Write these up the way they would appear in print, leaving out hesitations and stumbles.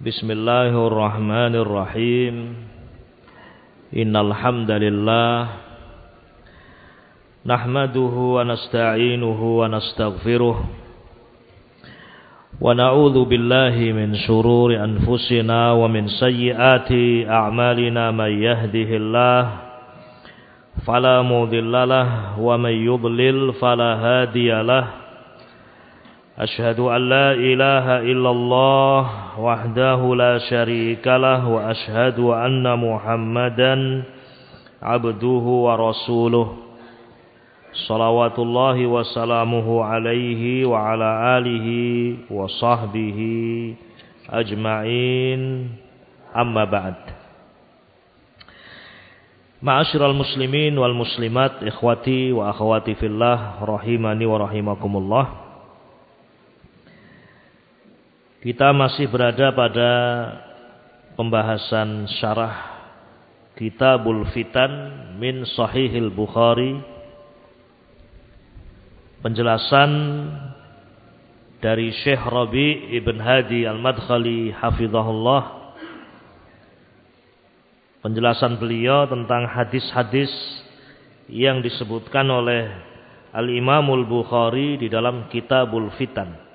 Bismillahirrahmanirrahim. Innal hamdalillah nahmaduhu wa nasta'inuhu wa nastaghfiruh wa na'udzu billahi min shururi anfusina wa min sayyiati a'malina may yahdihillah fala mudhillalah wa may yudlil fala hadiyalah. Ashhadu an la ilaha illallah wahdahu la syarika lah wa ashhadu anna Muhammadan abduhu wa rasuluh. Salawatullahi wa salamuhu alaihi wa ala alihi wa sahbihi ajma'in. Amma ba'd. Ma'asyiral muslimin wal muslimat, ikhwati wa akhwati fillah, rahimani wa rahimakumullah. Kita masih berada pada pembahasan syarah Kitabul Fitan min Sahihil Bukhari. Penjelasan dari Syekh Rabi' Ibn Hadi Al-Madkhali hafizahullah. Penjelasan beliau tentang hadis-hadis yang disebutkan oleh Al-Imamul Bukhari di dalam Kitabul Fitan.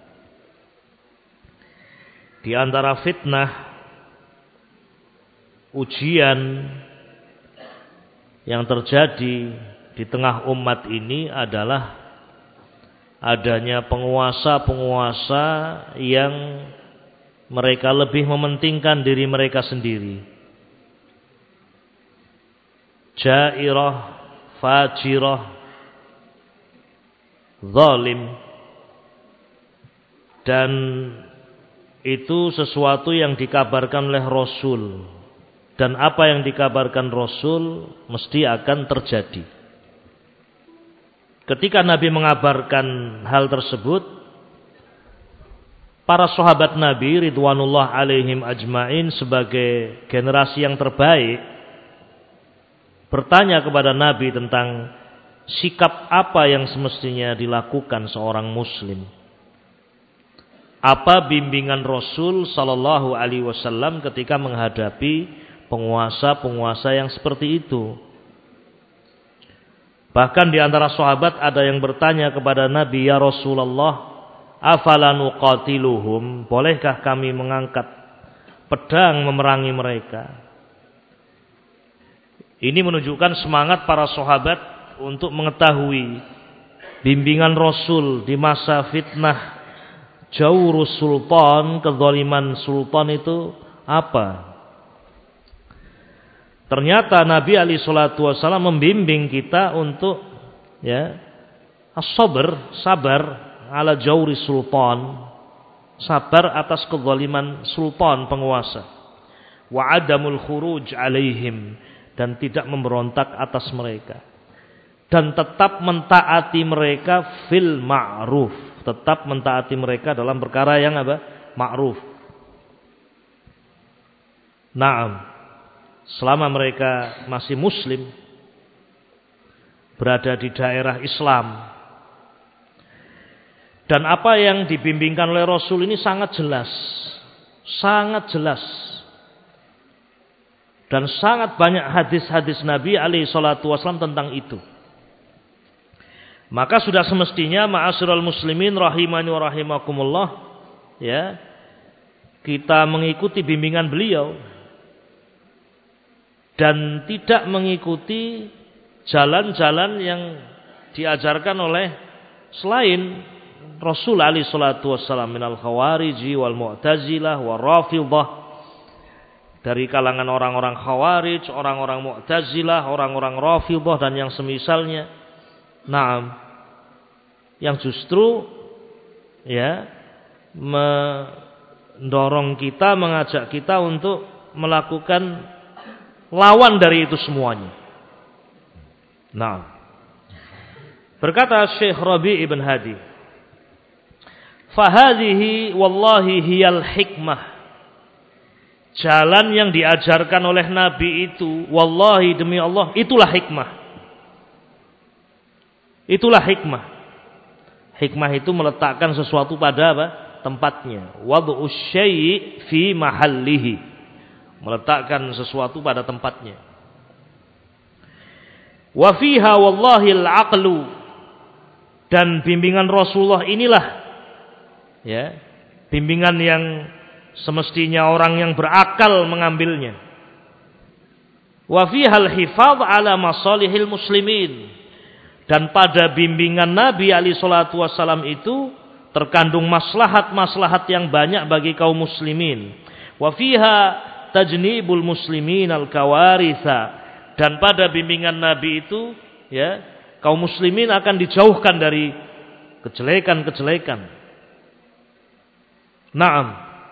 Di antara fitnah, ujian yang terjadi di tengah umat ini adalah adanya penguasa-penguasa yang mereka lebih mementingkan diri mereka sendiri. Jairah, fajirah, zalim, dan itu sesuatu yang dikabarkan oleh Rasul, dan apa yang dikabarkan Rasul mesti akan terjadi. Ketika Nabi mengabarkan hal tersebut, para sahabat Nabi ridwanullah alaihim ajmain sebagai generasi yang terbaik bertanya kepada Nabi tentang sikap apa yang semestinya dilakukan seorang muslim. Apa bimbingan Rasul sallallahu alaihi wasallam ketika menghadapi penguasa-penguasa yang seperti itu? Bahkan di antara sahabat ada yang bertanya kepada Nabi, "Ya Rasulullah, afala nuqatiluhum? Bolehkah kami mengangkat pedang memerangi mereka?" Ini menunjukkan semangat para sahabat untuk mengetahui bimbingan Rasul di masa fitnah Jawrus sultan, kezaliman sultan itu apa? Ternyata Nabi alaihi salatu wasallam membimbing kita untuk sabar ala jawri sultan, sabar atas kezaliman sultan penguasa. Wa adamul khuruj alaihim, dan tidak memberontak atas mereka. Dan tetap mentaati mereka fil ma'ruf, tetap mentaati mereka dalam perkara yang apa? Ma'ruf. Naam. Selama mereka masih muslim, berada di daerah Islam. Dan apa yang dibimbingkan oleh Rasul ini sangat jelas. Sangat jelas. Dan sangat banyak hadis-hadis Nabi alaihi salatu wasallam tentang itu. Maka sudah semestinya ma'asyiral muslimin rahimani wa rahimakumullah, kita mengikuti bimbingan beliau dan tidak mengikuti jalan-jalan yang diajarkan oleh selain Rasul alaihi salatu wassalam minal khawariji wal mu'tazilah wal rafidhah, dari kalangan orang-orang khawarij, orang-orang mu'tazilah, orang-orang rafidhah dan yang semisalnya. Naam, yang justru mendorong kita, mengajak kita untuk melakukan lawan dari itu semuanya. Nah, berkata Syekh Rabi' Ibn Hadi, "Fahadhihi wallahi hiyal hikmah." Jalan yang diajarkan oleh Nabi itu, wallahi demi Allah, itulah hikmah. Itulah hikmah. Hikmah itu meletakkan sesuatu pada apa? tempatnya. Wad'us syai' fi mahallihi. Meletakkan sesuatu pada tempatnya. Wa fiha wallahi al-aqlu. Dan bimbingan Rasulullah inilah ya, bimbingan yang semestinya orang yang berakal mengambilnya. Wa fiha al-hifadz ala masalihil muslimin. Dan pada bimbingan Nabi alaihi salatu wasallam itu terkandung maslahat-maslahat yang banyak bagi kaum muslimin. Wa fiha tajnibul muslimin al-kawaritha. Dan pada bimbingan Nabi itu ya, kaum muslimin akan dijauhkan dari kejelekan-kejelekan. Naam.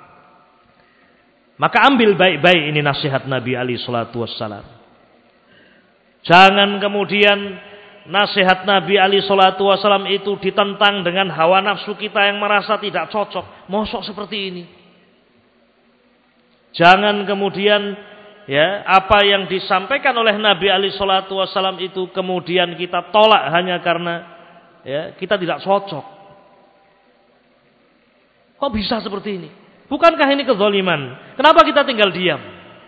Maka ambil baik-baik ini nasihat Nabi alaihi salatu wassalam. Jangan kemudian nasihat Nabi alaihi salatu wassalam itu ditentang dengan hawa nafsu kita yang merasa tidak cocok. Mosok seperti ini. Jangan kemudian ya, apa yang disampaikan oleh Nabi alaihi salatu wassalam itu kemudian kita tolak hanya karena ya, kita tidak cocok. Kok bisa seperti ini? Bukankah ini kezaliman? Kenapa kita tinggal diam?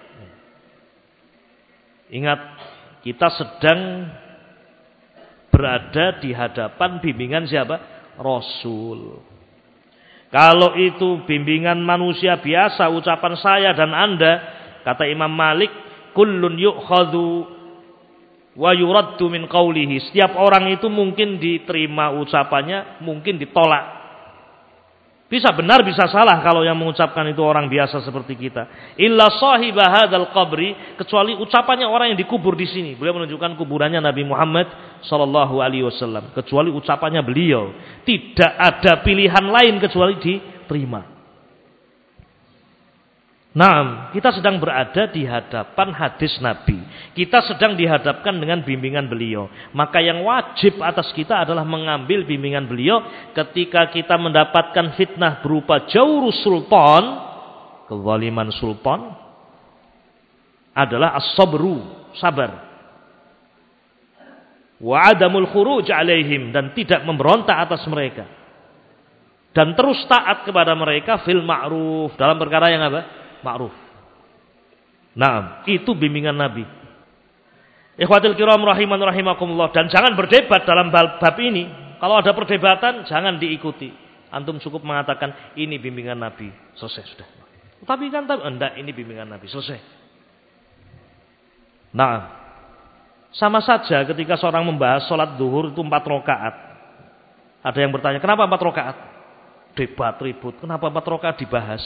Ingat, kita sedang berada di hadapan bimbingan siapa? Rasul. Kalau itu bimbingan manusia biasa, ucapan saya dan Anda, kata Imam Malik, kullun yu'khadhu wa yuraddu min qawlihi. Setiap orang itu mungkin diterima ucapannya, mungkin ditolak. Bisa benar, bisa salah kalau yang mengucapkan itu orang biasa seperti kita. Illa sahiba hadzal qabri, kecuali ucapannya orang yang dikubur di sini. Beliau menunjukkan kuburannya Nabi Muhammad sallallahu alaihi wasallam. Kecuali ucapannya beliau, tidak ada pilihan lain kecuali diterima. Nah, kita sedang berada di hadapan hadis Nabi. Kita sedang dihadapkan dengan bimbingan beliau. Maka yang wajib atas kita adalah mengambil bimbingan beliau ketika kita mendapatkan fitnah berupa jawrus sultan, kezaliman sultan, adalah as-sabru, sabar. Wa adamul khuruj alaihim, dan tidak memberontak atas mereka. Dan terus taat kepada mereka fil ma'ruf, dalam perkara yang apa? Ma'ruf. Nah, itu bimbingan Nabi. Ikhwatul kiram rahiman rahimakumullah. Dan jangan berdebat dalam bab ini. Kalau ada perdebatan, jangan diikuti. Antum cukup mengatakan ini bimbingan Nabi, selesai sudah. Tapi kan enggak, ini bimbingan Nabi, selesai. Nah, sama saja ketika seorang membahas sholat zuhur itu 4 rakaat. Ada yang bertanya, kenapa 4 rakaat? Debat ribut, kenapa 4 rakaat dibahas?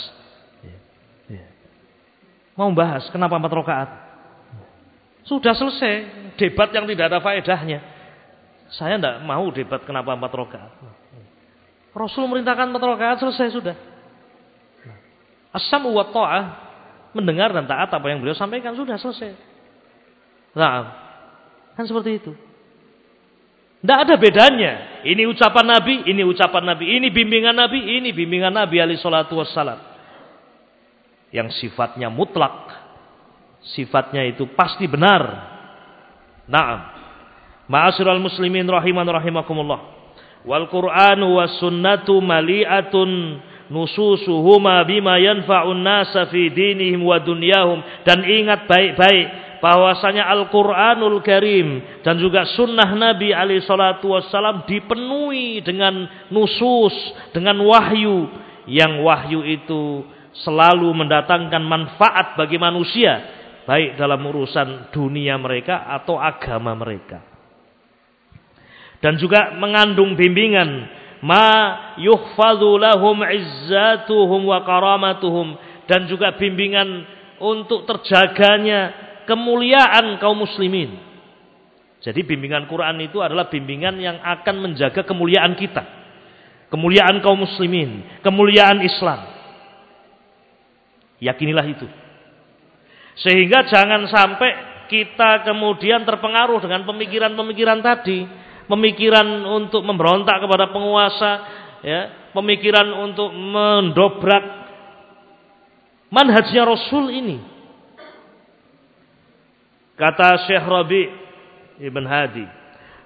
Mau bahas kenapa 4 rakaat? Sudah selesai, debat yang tidak ada faedahnya. Saya tidak mau debat kenapa 4 rakaat. Rasul merintahkan 4 rakaat, selesai sudah. As-sam'u wa ta'ah, mendengar dan taat apa yang beliau sampaikan, sudah selesai. Nah, kan seperti itu. Tidak ada bedanya. Ini ucapan Nabi, ini ucapan Nabi, ini bimbingan Nabi, ini bimbingan Nabi alaihi salatu wassalam. Yang sifatnya mutlak, sifatnya itu pasti benar. Naam. Ma'asyiral muslimin rahiman rahimakumullah. Wal Qur'anu was sunnatu mali'atun nususuhuma bima yanfa'un nasa fi dinihim wa dunyahum. Dan ingat baik-baik bahwasanya Al-Qur'anul Karim dan juga sunnah Nabi alaihi salatu wassalam dipenuhi dengan nusus, dengan wahyu, yang wahyu itu selalu mendatangkan manfaat bagi manusia, baik dalam urusan dunia mereka atau agama mereka. Dan juga mengandung bimbingan ma yuhfadzu lahum izzatuhum wa karamatuhum, dan juga bimbingan untuk terjaganya kemuliaan kaum muslimin. Jadi bimbingan Quran itu adalah bimbingan yang akan menjaga kemuliaan kita, kemuliaan kaum muslimin, kemuliaan Islam. Yakinilah itu. Sehingga jangan sampai kita kemudian terpengaruh dengan pemikiran-pemikiran tadi, pemikiran untuk memberontak kepada penguasa, ya, pemikiran untuk mendobrak manhajnya Rasul ini. Kata Syekh Rabi' Ibn Hadi,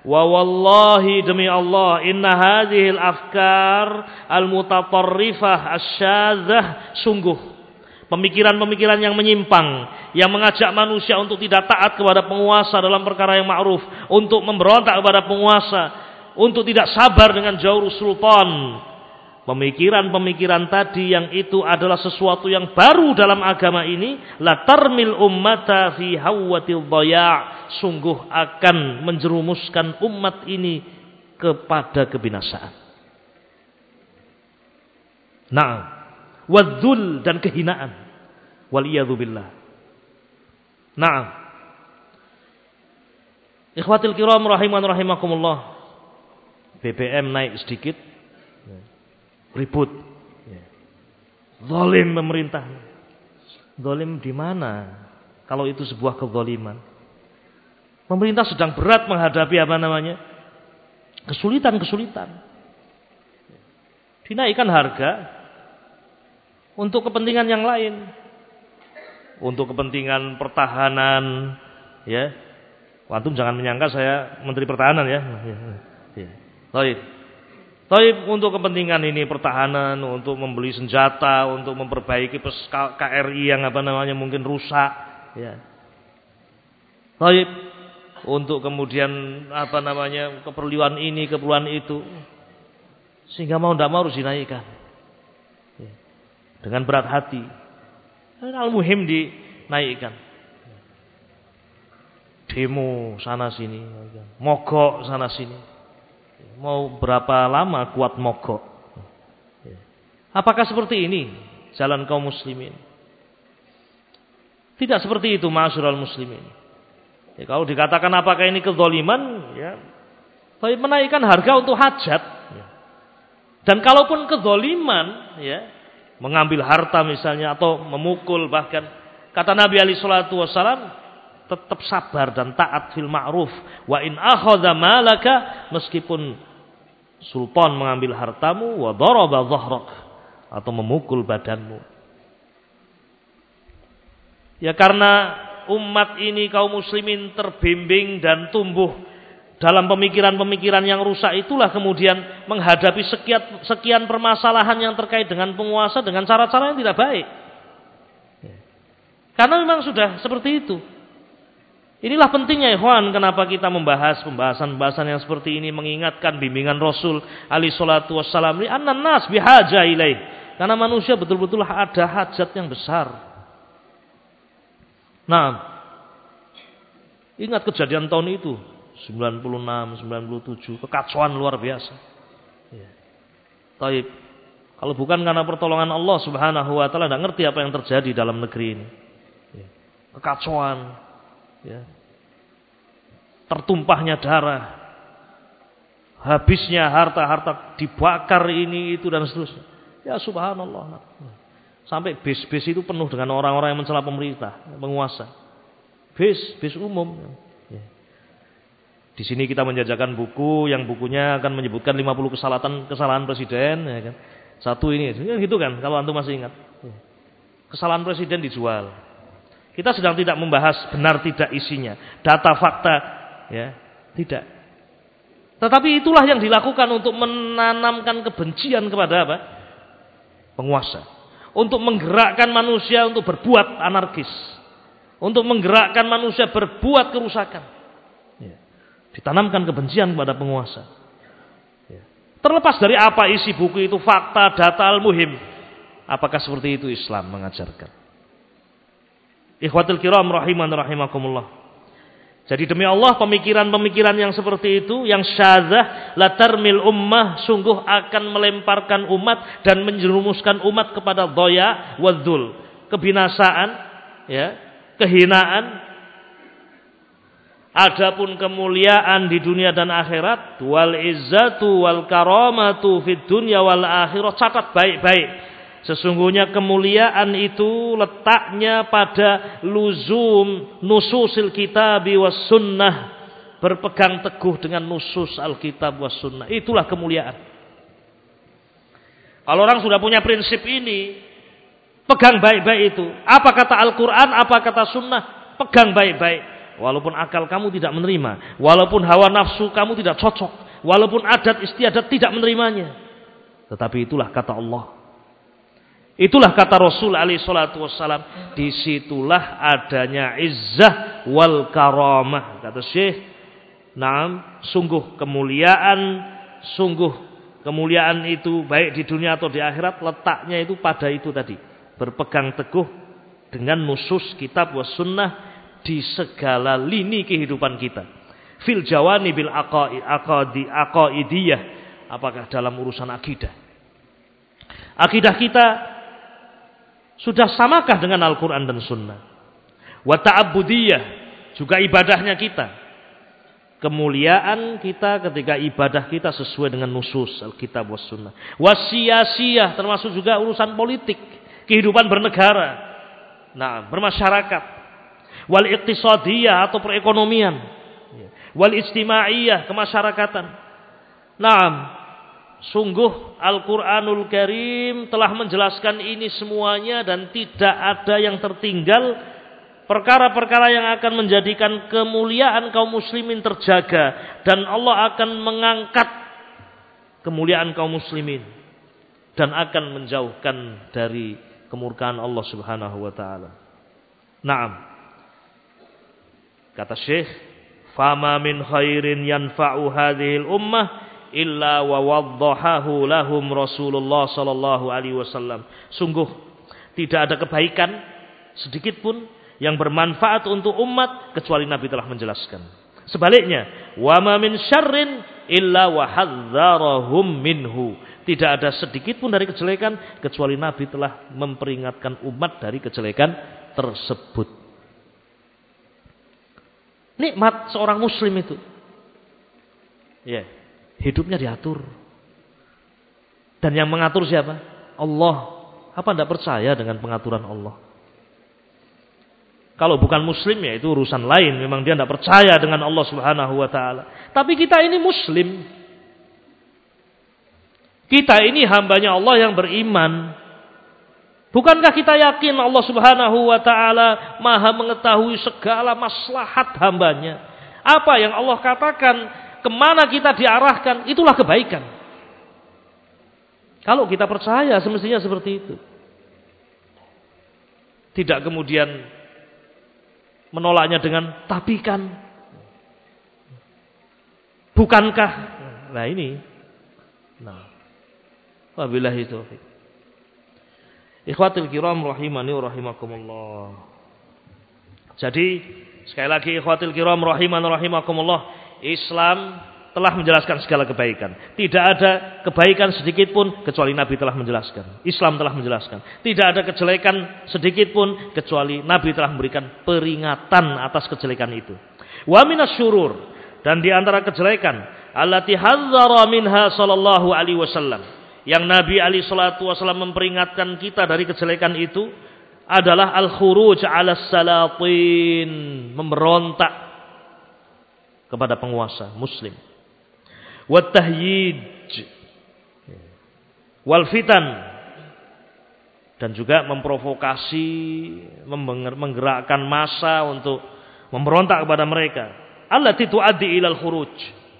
Wa wallahi demi Allah, inna hadhil afkar al-mutatarrifah asyadzah, sungguh pemikiran-pemikiran yang menyimpang, yang mengajak manusia untuk tidak taat kepada penguasa dalam perkara yang ma'ruf, untuk memberontak kepada penguasa, untuk tidak sabar dengan jawrul sultan. Pemikiran-pemikiran tadi yang itu adalah sesuatu yang baru dalam agama ini, la tarmil ummata fi hawatil dhaya', sungguh akan menjerumuskan umat ini kepada kebinasaan. Na'am, wadzul, dan kehinaan. Waliyadzu billah. Na'am. Ikhwatil kiram rahiman rahimakumullah. BBM naik sedikit, ribut. Zalim pemerintah. Zalim di mana? Kalau itu sebuah kezaliman. Pemerintah sedang berat menghadapi kesulitan-kesulitan. Dinaikkan harga untuk kepentingan yang lain. Untuk kepentingan pertahanan, ya. Antum jangan menyangka saya Menteri Pertahanan ya. Baik, untuk kepentingan ini pertahanan, untuk membeli senjata, untuk memperbaiki KRI yang mungkin rusak, ya. Baik, untuk kemudian keperluan ini, keperluan itu, sehingga mau tidak mau harus dinaikkan, ya. Dengan berat hati. Al-muhim dinaikkan. Demo sana sini, mogok sana sini. Mau berapa lama kuat mogok? Apakah seperti ini jalan kaum muslimin? Tidak seperti itu, ma'asyiral muslimin. Ya, kalau dikatakan apakah ini kezaliman, ya, tapi menaikkan harga untuk hajat. Ya. Dan kalaupun kezaliman, ya, mengambil harta misalnya atau memukul, bahkan kata Nabi alaihi salatu wasallam, tetap sabar dan taat fil ma'ruf. Wa in akhadha malaka, meskipun sultan mengambil hartamu, wa daraba dhahrak, atau memukul badanmu. Ya, karena umat ini kaum muslimin terbimbing dan tumbuh dalam pemikiran-pemikiran yang rusak, itulah kemudian menghadapi sekian permasalahan yang terkait dengan penguasa dengan cara-cara yang tidak baik. Karena memang sudah seperti itu. Inilah pentingnya ikhwan, kenapa kita membahas pembahasan-pembahasan yang seperti ini, mengingatkan bimbingan Rasul alaihi salatu wassalam, li annan nas bihaja ilaih, karena manusia betul-betul ada hajat yang besar. Nah, ingat kejadian tahun itu 96, 97, kekacauan luar biasa. Ya. Taib, kalau bukan karena pertolongan Allah Subhanahu wa taala, tidak ngerti apa yang terjadi dalam negeri ini. Ya. Kekacauan. Ya. Tertumpahnya darah, habisnya harta-harta, dibakar ini itu dan seterusnya. Ya subhanallah. Sampai bis-bis itu penuh dengan orang-orang yang mencela pemerintah, penguasa. Bis umum. Ya. Di sini kita menjajakan buku yang bukunya akan menyebutkan 50 kesalahan presiden, ya kan. Satu ini, ya gitu kan, kalau antum masih ingat. Ya. Kesalahan presiden dijual. Kita sedang tidak membahas benar tidak isinya, data fakta, ya, tidak. Tetapi itulah yang dilakukan untuk menanamkan kebencian kepada penguasa, untuk menggerakkan manusia untuk berbuat anarkis, untuk menggerakkan manusia berbuat kerusakan. Ya. Ditanamkan kebencian kepada penguasa. Ya. Terlepas dari apa isi buku itu, fakta, data, al-muhim, apakah seperti itu Islam mengajarkan? Ikhwatul kiram rahiman rahimakumullah. Jadi demi Allah, pemikiran-pemikiran yang seperti itu, yang syadzah, la tarmil ummah, sungguh akan melemparkan umat dan menjerumuskan umat kepada dhaya wadzul, kebinasaan, ya, kehinaan. Adapun kemuliaan di dunia dan akhirat, wal izzatu wal karamatu fid dunya wal akhirah, catat baik-baik. Sesungguhnya kemuliaan itu letaknya pada luzum nususil kitabi was sunnah, berpegang teguh dengan nusus alkitab was sunnah. Itulah kemuliaan. Kalau orang sudah punya prinsip ini, pegang baik-baik itu. Apa kata Al-Quran, apa kata sunnah, pegang baik-baik. walaupun akal kamu tidak menerima, walaupun hawa nafsu kamu tidak cocok, walaupun adat istiadat tidak menerimanya. Tetapi itulah kata Allah. Itulah kata Rasul alaihi salatu wassalam. Disitulah adanya izzah wal karamah. Kata Syekh, naam, sungguh kemuliaan itu baik di dunia atau di akhirat letaknya itu pada itu tadi. Berpegang teguh dengan nusus kitab was sunnah di segala lini kehidupan kita. Fil jawani bil aqaidiyah, apakah dalam urusan akidah. Akidah kita sudah samakah dengan Al-Quran dan Sunnah? Wa ta'abudiyah, juga ibadahnya kita. Kemuliaan kita ketika ibadah kita sesuai dengan nusus Al-Kitab was Sunnah. Wasiyasiyah, termasuk juga urusan politik, kehidupan bernegara, nah, bermasyarakat. Wal iqtisadiyah atau perekonomian. Wal istimaiyah, kemasyarakatan. Nah, sungguh Al-Quranul Karim telah menjelaskan ini semuanya dan tidak ada yang tertinggal. Perkara-perkara yang akan menjadikan kemuliaan kaum muslimin terjaga. Dan Allah akan mengangkat kemuliaan kaum muslimin. Dan akan menjauhkan dari kemurkaan Allah subhanahu wa ta'ala. Naam. Kata Syekh, fama min khairin yanfa'u hadhil ummah illa wa waddahahu lahum Rasulullah sallallahu alaihi wasallam. Sungguh tidak ada kebaikan sedikit pun yang bermanfaat untuk umat kecuali Nabi telah menjelaskan. Sebaliknya, wa ma min syarrin illa wa hadzarahum minhu. Tidak ada sedikit pun dari kejelekan kecuali Nabi telah memperingatkan umat dari kejelekan tersebut. Nikmat seorang muslim itu. Ya. Yeah. Hidupnya diatur. Dan yang mengatur siapa? Allah. Apa tidak percaya dengan pengaturan Allah? Kalau bukan muslim ya itu urusan lain. Memang dia tidak percaya dengan Allah subhanahu wa ta'ala. Tapi kita ini muslim. Kita ini hambanya Allah yang beriman. Bukankah kita yakin Allah subhanahu wa ta'ala maha mengetahui segala maslahat hambanya? Apa yang Allah katakan, kemana kita diarahkan, itulah kebaikan. Kalau kita percaya semestinya seperti itu. Tidak kemudian menolaknya dengan tapi kan, bukankah. Nah ini. Wabillahi taufiq. Ikhwatul kiram rahimani wa rahimakumullah. Jadi sekali lagi ikhwatul kiram rahimani wa rahimakumullah, Islam telah menjelaskan segala kebaikan. Tidak ada kebaikan sedikit pun kecuali Nabi telah menjelaskan. Islam telah menjelaskan. Tidak ada kejelekan sedikit pun kecuali Nabi telah memberikan peringatan atas kejelekan itu. Wa minas syurur, dan di antara kejelekan allati hadzara minha sallallahu alaihi wasallam, yang Nabi alaihi salatu wasallam memperingatkan kita dari kejelekan itu adalah al-khuruj 'ala salatin, memberontak kepada penguasa muslim. Wat tahyij wal fitan, dan juga memprovokasi, menggerakkan massa untuk memberontak kepada mereka. Allati tuaddi ilal khuruj.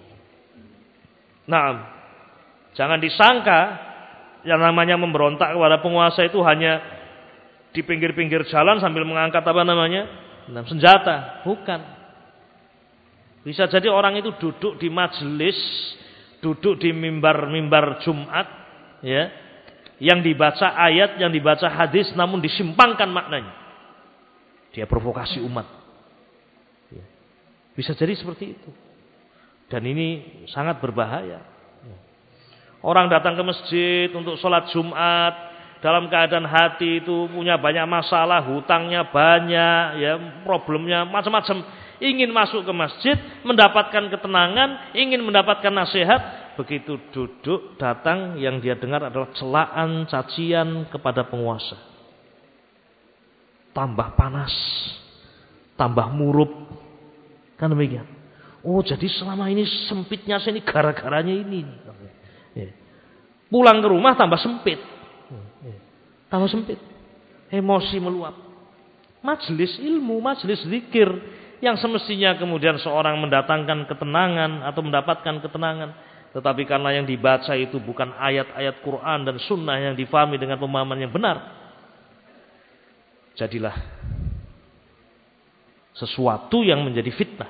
Naam. Jangan disangka yang namanya memberontak kepada penguasa itu hanya di pinggir-pinggir jalan sambil mengangkat senjata. Bukan. Bisa jadi orang itu duduk di majelis, duduk di mimbar Jumat, ya, yang dibaca ayat, yang dibaca hadis, namun disimpangkan maknanya. Dia provokasi umat. Ya. Bisa jadi seperti itu. Dan ini sangat berbahaya. Orang datang ke masjid untuk sholat Jumat dalam keadaan hati itu punya banyak masalah, hutangnya banyak, ya, problemnya macam-macam. Ingin masuk ke masjid, mendapatkan ketenangan, ingin mendapatkan nasihat. Begitu duduk, datang, yang dia dengar adalah celaan, cacian kepada penguasa. Tambah panas, tambah murup. Kan demikian. Oh, jadi selama ini sempitnya saya ini gara-garanya ini. Pulang ke rumah tambah sempit. Tambah sempit. Emosi meluap. Majelis ilmu, majelis zikir, yang semestinya kemudian seorang mendatangkan ketenangan atau mendapatkan ketenangan, tetapi karena yang dibaca itu bukan ayat-ayat Quran dan sunnah yang difahami dengan pemahaman yang benar, jadilah sesuatu yang menjadi fitnah.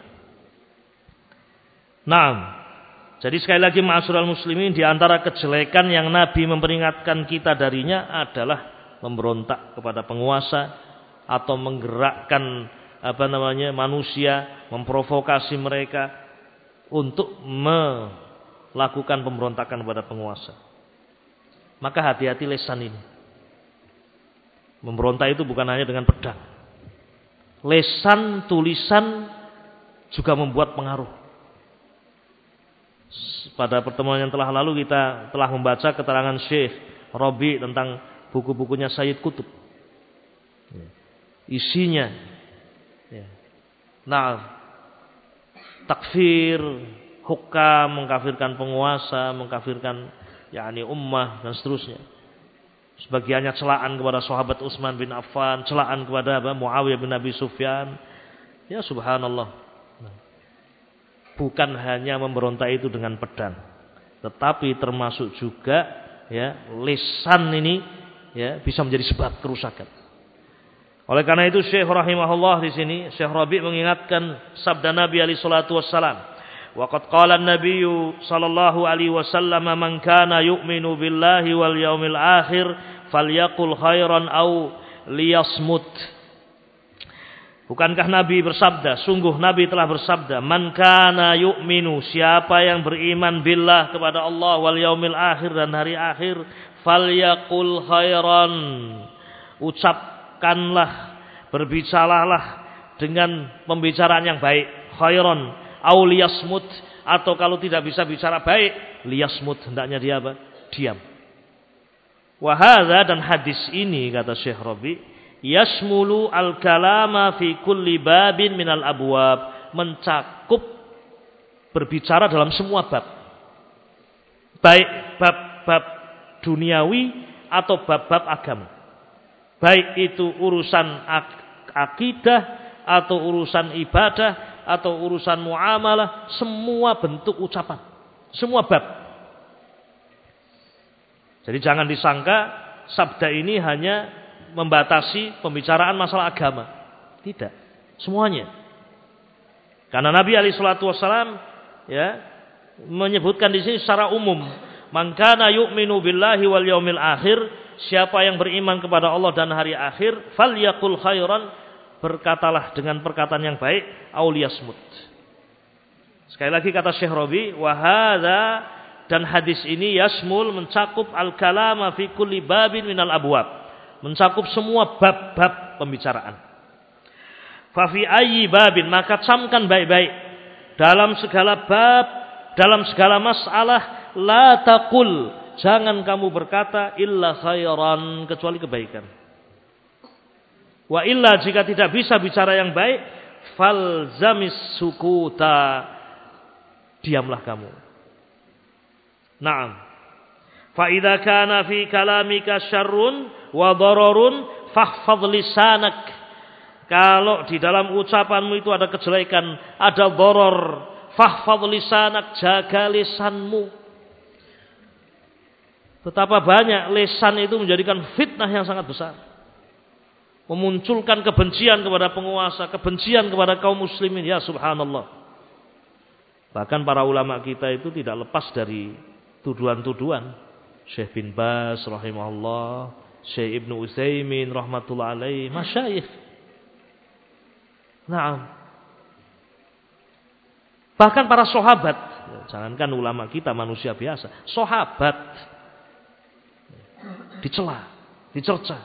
Nah, jadi sekali lagi ma'asyiral muslimin, di antara kejelekan yang Nabi memperingatkan kita darinya adalah memberontak kepada penguasa atau menggerakkan manusia, memprovokasi mereka untuk melakukan pemberontakan kepada penguasa. Maka hati-hati lisan ini. Memberontak itu bukan hanya dengan pedang. Lisan, tulisan juga membuat pengaruh. Pada pertemuan yang telah lalu kita telah membaca keterangan Syekh Rabi tentang buku-bukunya Sayyid Qutb. Isinya takfir, hukam, mengkafirkan penguasa, mengkafirkan ummah dan seterusnya. Sebagiannya celaan kepada sahabat Utsman bin Affan, celaan kepada Muawiyah bin Abi Sufyan. Ya subhanallah. Bukan hanya memberontak itu dengan pedang, tetapi termasuk juga lisan ini bisa menjadi sebab kerusakan. Oleh karena itu Syekh rahimahullah di sini Syekh Rabi mengingatkan sabda Nabi alaihi salatu wassalam, wa qad qala an-nabiy sallallahu alaihi wasallam man kana yu'minu billahi wal yaumil akhir falyaqul khairan aw liyasmut. Bukankah Nabi bersabda, sungguh Nabi telah bersabda, man kana yu'minu, siapa yang beriman billah kepada Allah wal yaumil akhir dan hari akhir, falyaqul khairan, ucapkanlah, berbicaralah dengan pembicaraan yang baik, khairan, au liyasmut, atau kalau tidak bisa bicara baik, liyasmut, hendaknya dia diam. Wa hadza, dan hadis ini kata Syekh Rabi, yasmulu al-kalama fi kulli babin minal abwab, mencakup berbicara dalam semua bab, baik bab-bab duniawi atau bab-bab agama, baik itu urusan akidah atau urusan ibadah atau urusan muamalah, semua bentuk ucapan, semua bab. Jadi jangan disangka sabda ini hanya membatasi pembicaraan masalah agama. Tidak, semuanya. Karena Nabi alaihi salatu wasallam menyebutkan di sini secara umum, man kana yu'minu billahi wal yaumil akhir, siapa yang beriman kepada Allah dan hari akhir, falyaqul khairan, berkatalah dengan perkataan yang baik, aw liyasmut. Sekali lagi kata Syekh Rabi, wa hadza, dan hadis ini yasmul, mencakup al-kalama fi kulli babin minal abwab, mencakup semua bab-bab pembicaraan. Fa fi ayyi babin, maka camkan baik-baik, dalam segala bab, dalam segala masalah, la taqul, jangan kamu berkata illa khairan, kecuali kebaikan. Wa illa, jika tidak bisa bicara yang baik, falzamis sukuta, diamlah kamu. Naam. Fa idza kana fi kalamika syarrun wa dararun fahfadh lisanak, kalau di dalam ucapanmu itu ada kejelekan, ada darar, fahfadh lisanak, jaga lisanmu. Betapa banyak lisan itu menjadikan fitnah yang sangat besar, memunculkan kebencian kepada penguasa, kebencian kepada kaum muslimin. Ya subhanallah. Bahkan para ulama kita itu tidak lepas dari tuduhan-tuduhan. Syekh bin Baz rahimahullah, Syekh Ibnu Utsaimin rahmatullah alaihi, masyayikh. Nah, bahkan para sahabat, jangankan ulama kita, manusia biasa, sahabat dicela, dicerca.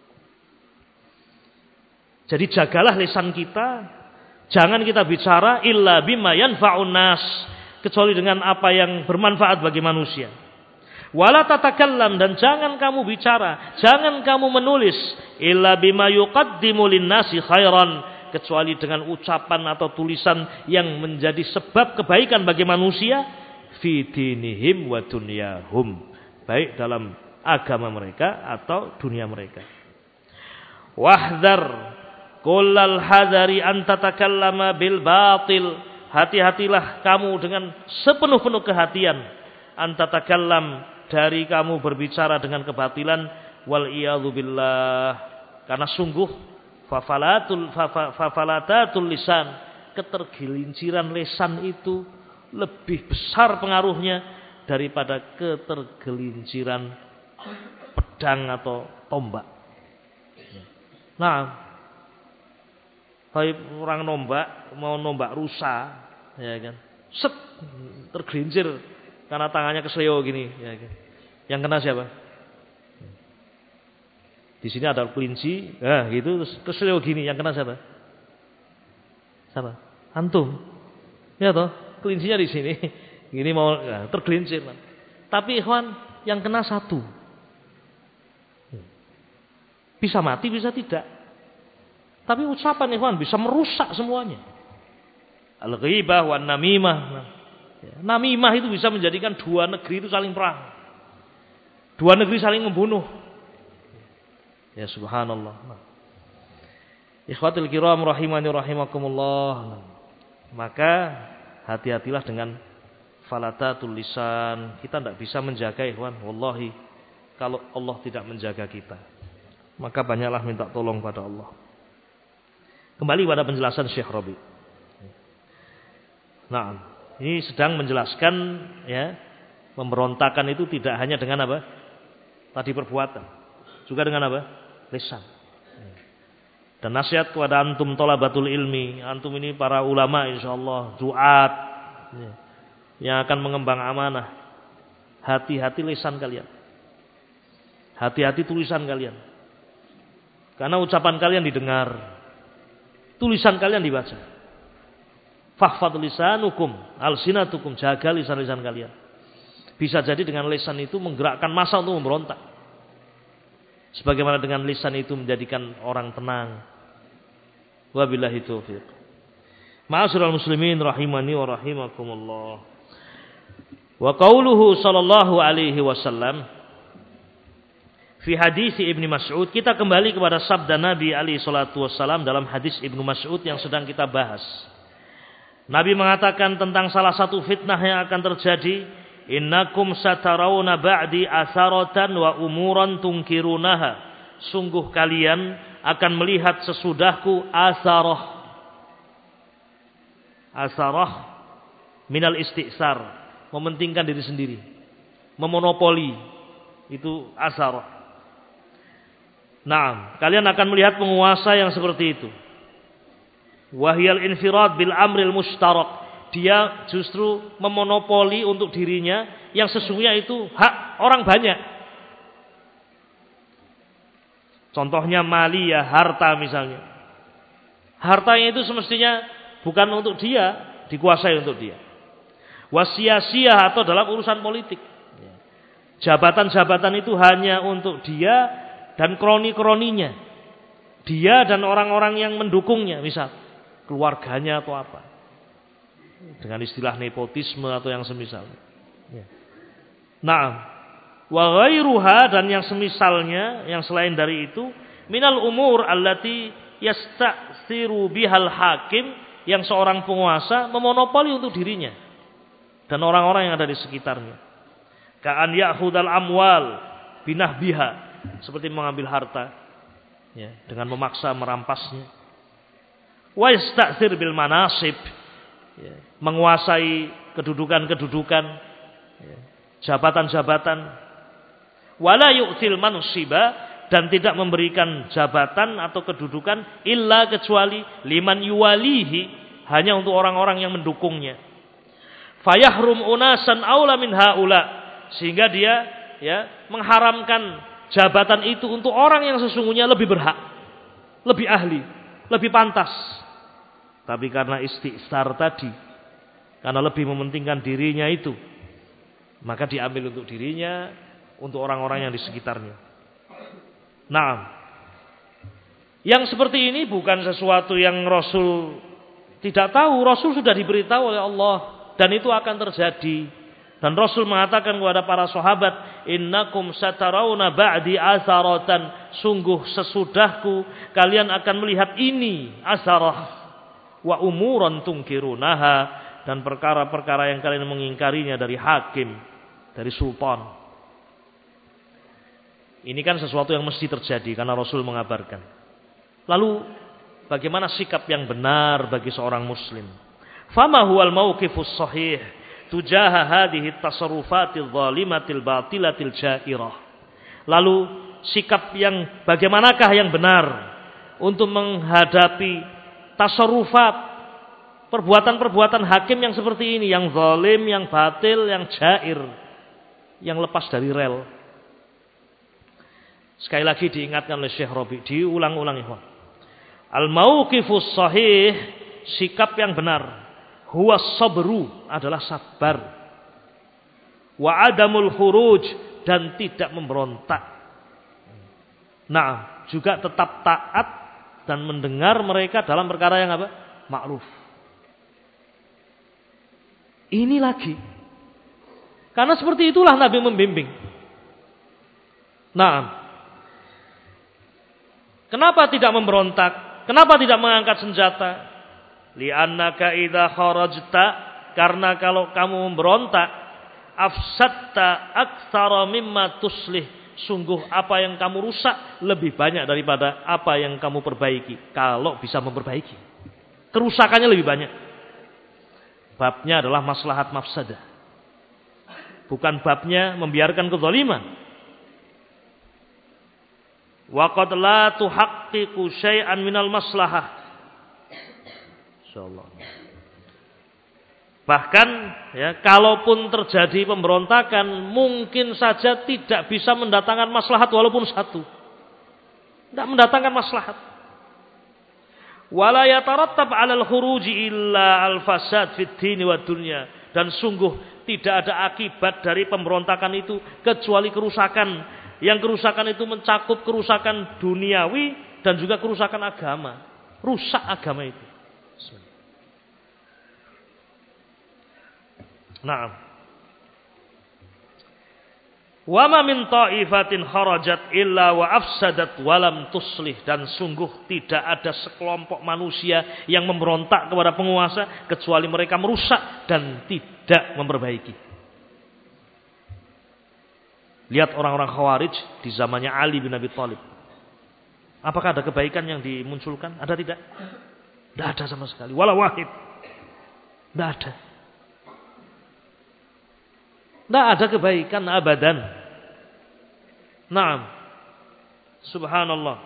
Jadi jagalah lisan kita, jangan kita bicara illa bima yanfa'un nas, kecuali dengan apa yang bermanfaat bagi manusia. Wala tatakallam, dan jangan kamu bicara, jangan kamu menulis illa bima yuqaddimu linnasi khairan, kecuali dengan ucapan atau tulisan yang menjadi sebab kebaikan bagi manusia, fi dinihim wa dunyahum, baik dalam agama mereka atau dunia mereka. Wahdhar Kullal hadari an tatakallama bil batil. Hati-hatilah kamu dengan sepenuh-penuh kehatian an tatakallam, dari kamu berbicara dengan kebatilan, wal iyadzu billah. Karena sungguh fafalatatul lisan, ketergelinciran lisan itu lebih besar pengaruhnya daripada ketergelinciran pedang atau tombak. Nah, orang mau nombak rusa, ya kan, set, tergelincir karena tangannya kesleo gini, ya kan. Yang kena siapa? Di sini ada kelinci, gitu, terus kesleo gini, yang kena siapa? Siapa? Antum, ya toh, kelincinya di sini, gini mau tergelincir. Tapi ikhwan, yang kena satu, bisa mati, bisa tidak. Tapi ucapan ikhwan bisa merusak semuanya. Al-ghibah wan namimah. Namimah itu bisa menjadikan dua negeri itu saling perang. Dua negeri saling membunuh. Ya subhanallah. Ikhwatul kiram rahimani rahimakumullah. Maka hati-hatilah dengan falatatul lisan. Kita tidak bisa menjaga ikhwan. Wallahi, kalau Allah tidak menjaga kita, maka banyaklah minta tolong pada Allah. Kembali pada penjelasan Syekh Rabi. Nah, ini sedang menjelaskan, ya, pemberontakan itu tidak hanya dengan apa? Tadi perbuatan, juga dengan apa? Lisan. Dan nasihat kepada antum thalabatul ilmi, antum ini para ulama insyaallah, duat, yang akan mengembang amanah. Hati-hati lisan kalian. Hati-hati tulisan kalian. Karena ucapan kalian didengar, tulisan kalian dibaca. Fahfadz lisanukum alsinatukum, jaga lisan-lisan kalian. Bisa jadi dengan lisan itu menggerakkan massa untuk memberontak. Sebagaimana dengan lisan itu menjadikan orang tenang. Wabillahi taufiq. Ma'asyiral muslimin rahimani wa rahimakumullah. Wa qauluhu sallallahu alaihi wasallam fi hadis Ibnu Mas'ud, kita kembali kepada sabda Nabi alaihi salatu wassalam dalam hadis Ibnu Mas'ud yang sedang kita bahas. Nabi mengatakan tentang salah satu fitnah yang akan terjadi, innakum satarawna ba'di asaratan wa umuran tunkirunaha. Sungguh kalian akan melihat sesudahku asarah. Asarah minal istisar, mementingkan diri sendiri, memonopoli, itu asarah. Nah, kalian akan melihat penguasa yang seperti itu. Wahyal infirad bil amril mustarak. Dia justru memonopoli untuk dirinya yang sesungguhnya itu hak orang banyak. Contohnya maliyah, harta misalnya. Hartanya itu semestinya bukan untuk dia, dikuasai untuk dia. Wasiyasiyah atau dalam urusan politik. Jabatan-jabatan itu hanya untuk dia dan kroni-kroninya, dia dan orang-orang yang mendukungnya, misal keluarganya atau apa, dengan istilah nepotisme atau yang semisalnya. Nah, wa ghairuha, dan yang semisalnya, yang selain dari itu, minal umur allati yasta'siru bihal hakim, yang seorang penguasa memonopoli untuk dirinya dan orang-orang yang ada di sekitarnya. Ka'an ya'khudal amwal binahbiha, seperti mengambil harta, ya, dengan memaksa merampasnya. Wa yasta'sir bil manasib, ya, menguasai kedudukan-kedudukan, ya, jabatan-jabatan. Wala yu'til mansiba, dan tidak memberikan jabatan atau kedudukan illa kecuali liman yuwalihi, hanya untuk orang-orang yang mendukungnya. Fayahrum unasan aula min haula, sehingga dia, ya, mengharamkan jabatan itu untuk orang yang sesungguhnya lebih berhak, lebih ahli, lebih pantas. Tapi karena istisar tadi, karena lebih mementingkan dirinya itu, maka diambil untuk dirinya, untuk orang-orang yang di sekitarnya. Nah, yang seperti ini bukan sesuatu yang Rasul tidak tahu. Rasul sudah diberitahu oleh Allah, dan itu akan terjadi. Dan Rasul mengatakan kepada para sahabat, innakum satarawna ba'di asaratan, sungguh sesudahku kalian akan melihat ini asarah, wa umuran tungkirunaha, dan perkara-perkara yang kalian mengingkarinya dari hakim, dari sultan. Ini kan sesuatu yang mesti terjadi karena Rasul mengabarkan. Lalu bagaimana sikap yang benar bagi seorang muslim? Fama huwal mauqifus shahih tujaha hadhihi tasarrufatil zalimatil batilatil jairah. Lalu sikap yang bagaimanakah yang benar untuk menghadapi tasarrufat, perbuatan-perbuatan hakim yang seperti ini, yang zalim, yang batil, yang jair, yang lepas dari rel. Sekali lagi diingatkan oleh Syekh Rabi, diulang-ulang ikhwan. Al-mauqifus shahih, sikap yang benar, huwa sabru, adalah sabar, wa adamul khuruj, dan tidak memberontak. Nah, juga tetap taat dan mendengar mereka dalam perkara yang apa? Ma'ruf. Ini lagi. Karena seperti itulah Nabi membimbing. Nah, kenapa tidak memberontak? Kenapa tidak mengangkat senjata? Li'annaka idza kharajta, karena kalau kamu memberontak, afsadta aktsara mimma tuslih, sungguh apa yang kamu rusak lebih banyak daripada apa yang kamu perbaiki. Kalau bisa memperbaiki, kerusakannya lebih banyak. Babnya adalah maslahat mafsadah, bukan babnya membiarkan kezaliman. Wa qad la tuhaqqiqu syai'an minal maslahah. Insyaallah. Bahkan ya, kalaupun terjadi pemberontakan, mungkin saja tidak bisa mendatangkan maslahat walaupun satu. Tidak mendatangkan maslahat. Wala yatarattab 'alal khuruji illa al-fasad fid din wa dunya, dan sungguh tidak ada akibat dari pemberontakan itu kecuali kerusakan. Yang kerusakan itu mencakup kerusakan duniawi dan juga kerusakan agama. Rusak agama itu. Naam. Wa ma min ta'ifatin kharajat illa wa afsadat wa lam tuslih, dan sungguh tidak ada sekelompok manusia yang memberontak kepada penguasa kecuali mereka merusak dan tidak memperbaiki. Lihat orang-orang Khawarij di zamannya Ali bin Abi Thalib. Apakah ada kebaikan yang dimunculkan? Ada tidak? Tidak ada sama sekali. Wala wahid. Tidak ada. Tidak ada kebaikan abadan. Naam. Subhanallah.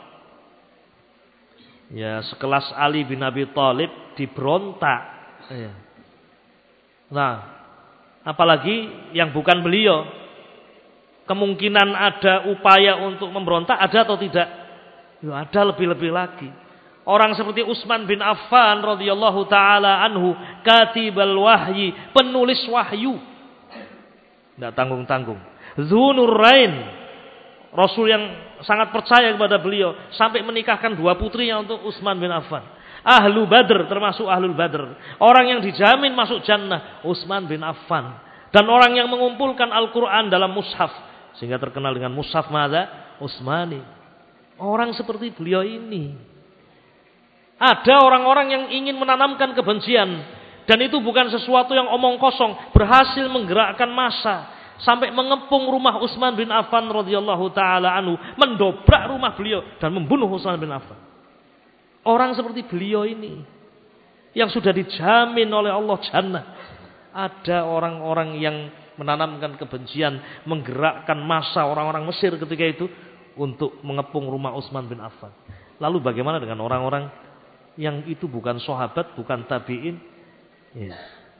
Ya, sekelas Ali bin Abi Thalib diberontak. Ya. Nah, apalagi yang bukan beliau. Kemungkinan ada upaya untuk memberontak ada atau tidak? Ya, ada lebih-lebih lagi. Orang seperti Utsman bin Affan radhiyallahu taala anhu, katibal wahyi, penulis wahyu. Tidak tanggung-tanggung. Dzunurain, Rasul yang sangat percaya kepada beliau, sampai menikahkan 2 putrinya untuk Utsman bin Affan. Ahlu Badr, termasuk Ahlul Badr. Orang yang dijamin masuk jannah, Utsman bin Affan. Dan orang yang mengumpulkan Al-Quran dalam mushaf, sehingga terkenal dengan mushaf Mada Utsmani. Orang seperti beliau ini. Ada orang-orang yang ingin menanamkan kebencian, dan itu bukan sesuatu yang omong kosong, berhasil menggerakkan massa sampai mengepung rumah Utsman bin Affan radhiyallahu taala anhu, mendobrak rumah beliau dan membunuh Utsman bin Affan. Orang seperti beliau ini yang sudah dijamin oleh Allah jannah. Ada orang-orang yang menanamkan kebencian, menggerakkan massa orang-orang Mesir ketika itu untuk mengepung rumah Utsman bin Affan. Lalu bagaimana dengan orang-orang yang itu bukan sahabat, bukan tabi'in, ya,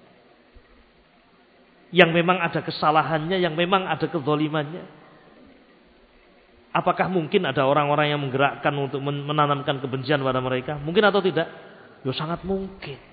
yang memang ada kesalahannya, yang memang ada kezalimannya? Apakah mungkin ada orang-orang yang menggerakkan untuk menanamkan kebencian pada mereka? Mungkin atau tidak? Ya, sangat mungkin.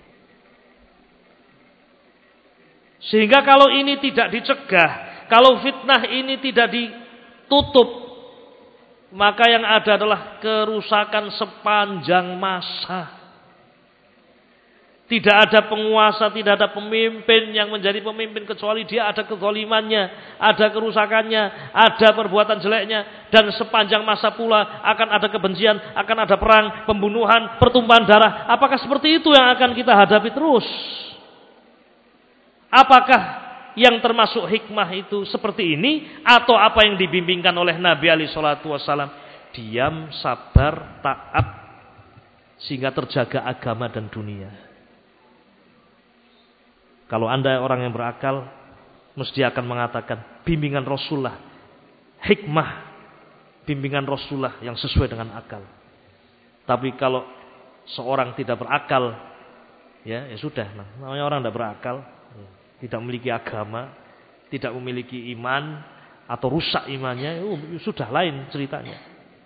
Sehingga kalau ini tidak dicegah, kalau fitnah ini tidak ditutup, maka yang ada adalah kerusakan sepanjang masa. Tidak ada penguasa, tidak ada pemimpin yang menjadi pemimpin kecuali dia ada kezalimannya, ada kerusakannya, ada perbuatan jeleknya, dan sepanjang masa pula akan ada kebencian, akan ada perang, pembunuhan, pertumpahan darah. Apakah seperti itu yang akan kita hadapi terus? Apakah yang termasuk hikmah itu seperti ini, atau apa yang dibimbingkan oleh Nabi alaihi salatu wasallam? Diam, sabar, taat, sehingga terjaga agama dan dunia. Kalau Anda orang yang berakal, mesti akan mengatakan bimbingan Rasulullah, hikmah bimbingan Rasulullah yang sesuai dengan akal. Tapi kalau seorang tidak berakal, ya sudah, namanya orang tidak berakal, tidak memiliki agama, tidak memiliki iman, atau rusak imannya, sudah lain ceritanya.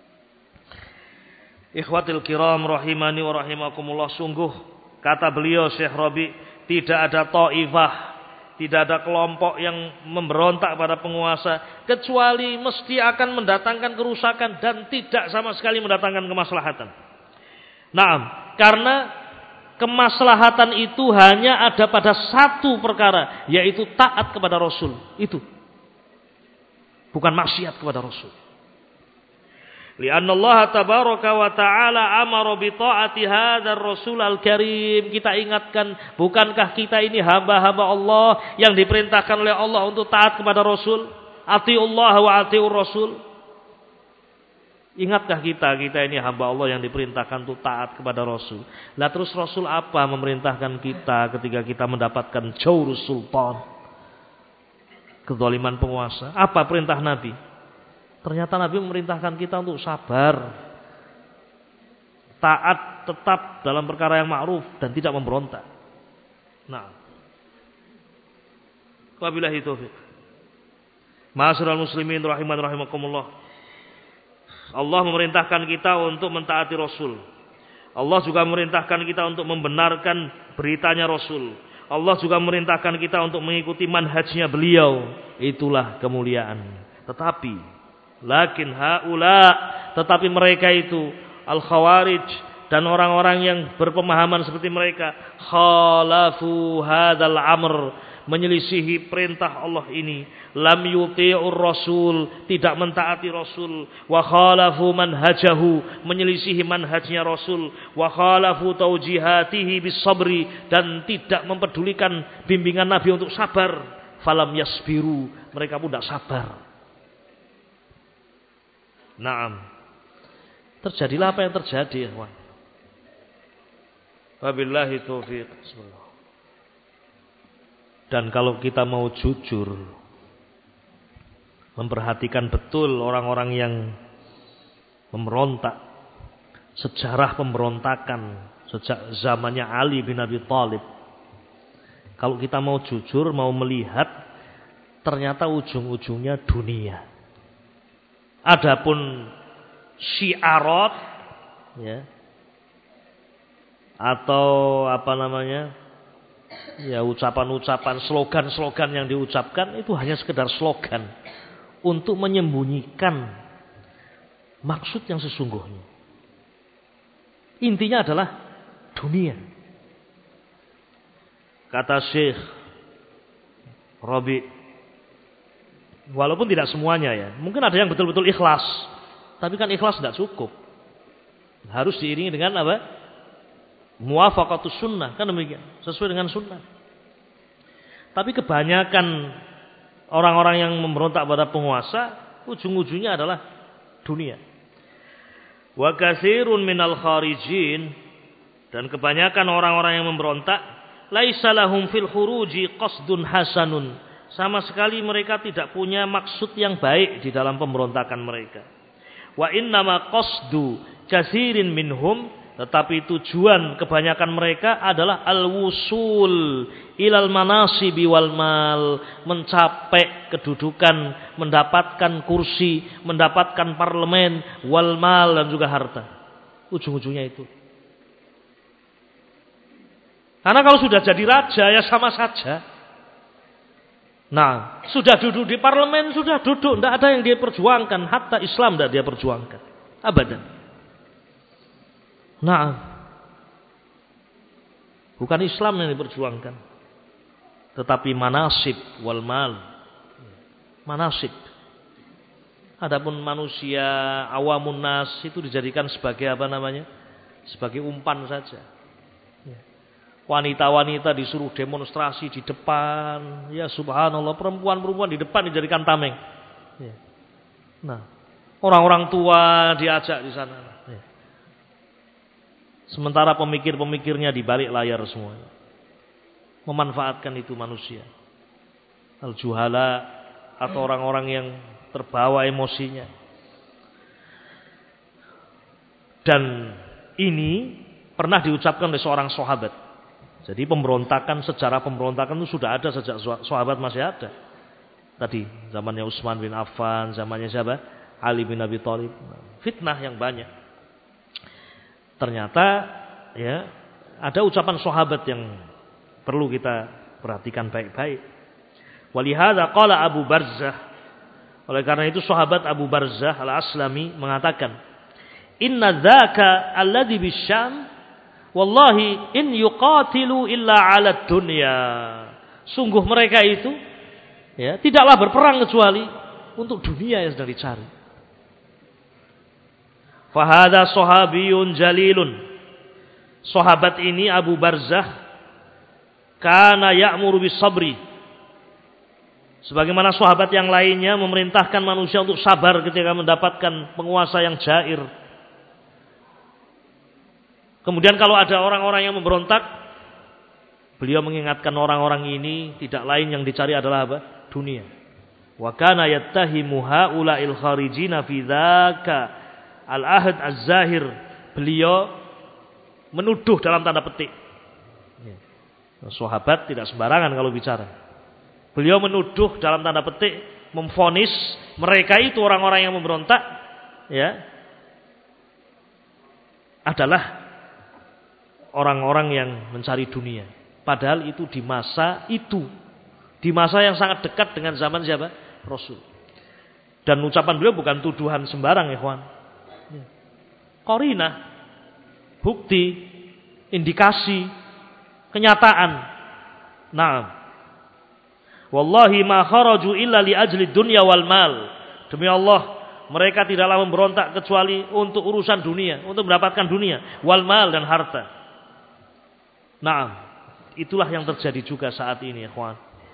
Ikhwatil kiram rahimani wa rahimakumullah, sungguh kata beliau Syekh Rabi', tidak ada ta'ifah, tidak ada kelompok yang memberontak pada penguasa, kecuali mesti akan mendatangkan kerusakan dan tidak sama sekali mendatangkan kemaslahatan. Naam, karena kemaslahatan itu hanya ada pada satu perkara, yaitu taat kepada Rasul. Itu bukan maksiat kepada Rasul. Lianna Allah tabaraka wa ta'ala amara bi ta'ati hadzal Rasul al-Karim. Kita ingatkan, bukankah kita ini hamba-hamba Allah yang diperintahkan oleh Allah untuk taat kepada Rasul? Atiullah wa atiur Rasul. Ingatkah kita ini hamba Allah yang diperintahkan untuk taat kepada Rasul? Lah terus Rasul apa memerintahkan kita ketika kita mendapatkan jawrus sultan, kezaliman penguasa? Apa perintah Nabi? Ternyata Nabi memerintahkan kita untuk sabar, taat tetap dalam perkara yang ma'ruf dan tidak memberontak. Nah, wabillahi taufiq. Ma'asyiral muslimin rahiman rahimakumullah. Allah memerintahkan kita untuk mentaati Rasul. Allah juga memerintahkan kita untuk membenarkan beritanya Rasul. Allah juga memerintahkan kita untuk mengikuti manhajnya beliau. Itulah kemuliaan. Tetapi mereka itu al-khawarij dan orang-orang yang berpemahaman seperti mereka, khalafu hadzal amr, menyelisihi perintah Allah ini, lam yuti'ur Rasul, tidak mentaati Rasul, wa khalafu manhajahu, menyelisihi manhajnya Rasul, wa khalafu taujihatihi bis sabri, dan tidak mempedulikan bimbingan Nabi untuk sabar, falam yasbiru, mereka pun tidak sabar. Naam, terjadilah apa yang terjadi, ya. Wabillahi taufiq. Dan kalau kita mau jujur, memperhatikan betul orang-orang yang memberontak, sejarah pemberontakan sejak zamannya Ali bin Abi Thalib. Kalau kita mau jujur, mau melihat, ternyata ujung-ujungnya dunia. Adapun syiarat, ya, atau ucapan-ucapan, slogan-slogan yang diucapkan itu hanya sekedar slogan untuk menyembunyikan maksud yang sesungguhnya. Intinya adalah dunia. Kata Syekh Rabi', walaupun tidak semuanya, ya, mungkin ada yang betul-betul ikhlas, tapi kan ikhlas tidak cukup, harus diiringi dengan apa? Muwafaqatus sunnah, kan demikian, sesuai dengan sunnah. Tapi kebanyakan orang-orang yang memberontak pada penguasa, ujung-ujungnya adalah dunia. Wa katsirun minal kharijin, dan kebanyakan orang-orang yang memberontak, laisa lahum fil khuruji qasdun hasanun, sama sekali mereka tidak punya maksud yang baik di dalam pemberontakan mereka. Wa innama qasdu katsirin minhum, tetapi tujuan kebanyakan mereka adalah al-wusul ilal manasibi wal mal, mencapai kedudukan, mendapatkan kursi, mendapatkan parlemen, wal mal, dan juga harta. Ujung-ujungnya itu. Karena kalau sudah jadi raja ya sama saja. Nah, sudah duduk di parlemen, sudah duduk, tidak ada yang dia perjuangkan, hatta Islam tidak dia perjuangkan, abadan. Nah, Bukan Islam yang diperjuangkan, tetapi manasib wal mal. Manasib. Adapun manusia awamun nas itu dijadikan sebagai apa namanya? Sebagai umpan saja. Wanita-wanita disuruh demonstrasi di depan. Ya subhanallah, perempuan-perempuan di depan dijadikan tameng. Nah, orang-orang tua diajak di sana. Sementara pemikir-pemikirnya di balik layar semuanya. Memanfaatkan itu manusia. Al-juhala atau orang-orang yang terbawa emosinya. Dan ini pernah diucapkan oleh seorang sahabat. Jadi pemberontakan, sejarah pemberontakan itu sudah ada sejak sahabat masih ada. Tadi zamannya Utsman bin Affan, zamannya siapa? Ali bin Abi Thalib. Fitnah yang banyak. Ternyata ya ada ucapan sahabat yang perlu kita perhatikan baik-baik. Walihada qala Abu Barzah. Oleh karena itu sahabat Abu Barzah Al-Aslami mengatakan, "Inna dzaka alladhi bisyam wallahi in yuqatilu illa 'ala dunya." Sungguh mereka itu ya tidaklah berperang kecuali untuk dunia yang sedang dicari. Fahada sahabiyun jalilun. Sahabat ini Abu Barzah kana ya'muru bis sabri. Sebagaimana sahabat yang lainnya memerintahkan manusia untuk sabar ketika mendapatkan penguasa yang jair. Kemudian kalau ada orang-orang yang memberontak, beliau mengingatkan orang-orang ini tidak lain yang dicari adalah apa? Dunia. Wa kana yattahimu haula'il kharijina fi dzaka al-ahd az-zahir. Beliau menuduh dalam tanda petik. Sahabat tidak sembarangan kalau bicara. Beliau menuduh dalam tanda petik, memvonis mereka itu orang-orang yang memberontak ya adalah orang-orang yang mencari dunia. Padahal itu di masa itu. Di masa yang sangat dekat dengan zaman siapa? Rasul. Dan ucapan beliau bukan tuduhan sembarang, ikhwan. Qarinah, bukti, indikasi, kenyataan. Nah, wallahi ma kharaju illa li ajli dunya wal mal. Demi Allah, mereka tidaklah memberontak kecuali untuk urusan dunia, untuk mendapatkan dunia, wal mal dan harta. Nah, itulah yang terjadi juga saat ini, ikhwan.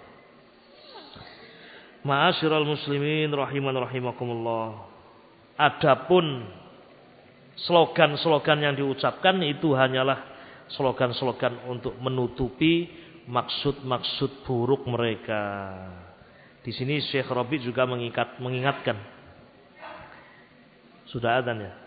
Ma'asyiral muslimin rahiman rahimakumullah. Adapun slogan-slogan yang diucapkan itu hanyalah slogan-slogan untuk menutupi maksud-maksud buruk mereka. Di sini Syekh Rabi juga mengingatkan. Sudah adzan ya?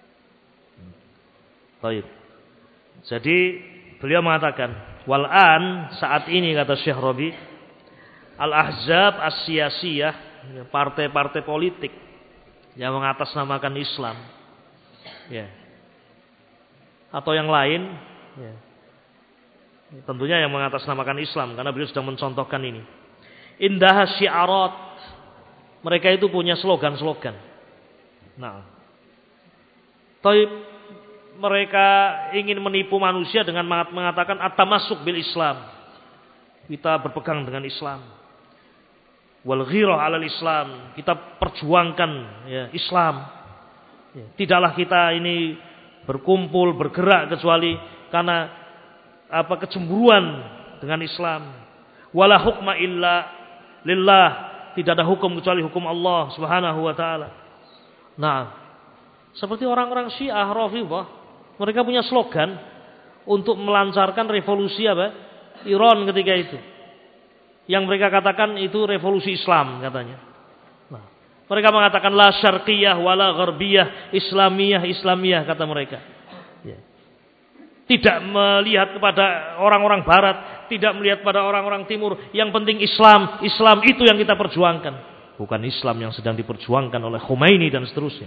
Baik. Jadi beliau mengatakan, wal'an saat ini kata Syekh Rabi, al-ahzab as-siyasiyah, partai-partai politik yang mengatasnamakan Islam, ya, atau yang lain, ya, tentunya yang mengatasnamakan Islam, karena beliau sudah mencontohkan ini. Indah syiarat, mereka itu punya slogan-slogan. Nah, taib, mereka ingin menipu manusia dengan mengatakan at-tamassuk bil Islam. Kita berpegang dengan Islam. Wal ghirah 'alal Islam, kita perjuangkan ya Islam. Ya, tidaklah kita ini berkumpul, bergerak kecuali karena apa kecemburuan dengan Islam. Wala hukma illa lillah, tidak ada hukum kecuali hukum Allah Subhanahu wa taala. Nah, seperti orang-orang Syiah Rafidhah, mereka punya slogan untuk melancarkan revolusi apa? Iran ketika itu. Yang mereka katakan itu revolusi Islam katanya. Nah, mereka mengatakan la syarqiyah wala gharbiyah, Islamiyah kata mereka. Ya. Tidak melihat kepada orang-orang barat, tidak melihat pada orang-orang timur, yang penting Islam itu yang kita perjuangkan. Bukan Islam yang sedang diperjuangkan oleh Khomeini dan seterusnya.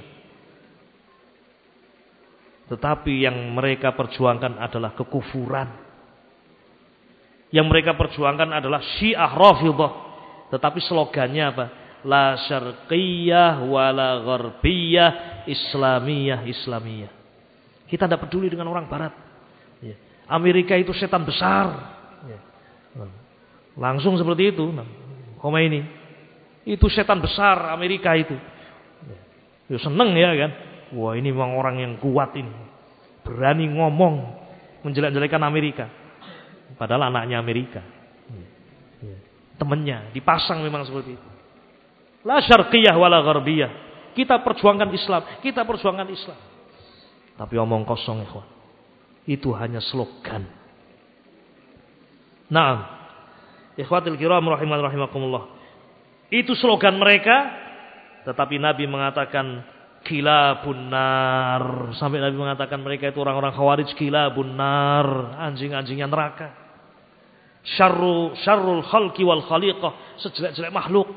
Tetapi yang mereka perjuangkan adalah kekufuran. Yang mereka perjuangkan adalah Syiah Rafidhah. Tetapi slogannya apa? La syarqiyah wala gharbiyah, Islamiyah. Kita tidak peduli dengan orang barat. Amerika itu setan besar. Langsung seperti itu Khomeini. Itu setan besar Amerika itu. Ya seneng ya kan. Wah ini memang orang yang kuat ini. Berani ngomong menjelek-jelekan Amerika. Padahal anaknya Amerika. Temannya dipasang memang seperti itu. La syarqiyah wala gharbiyah. Kita perjuangkan Islam, kita perjuangkan Islam. Tapi omong kosong ikhwan. Itu hanya slogan. Naam. Ikhwatil kiram rahimakumullah. Itu slogan mereka, tetapi Nabi mengatakan kilabun nar. Sampai Nabi mengatakan mereka itu orang-orang khawarij kilabun nar, anjing-anjingnya neraka. Syarrul khalqi wal khaliqah, sejelek-jelek makhluk.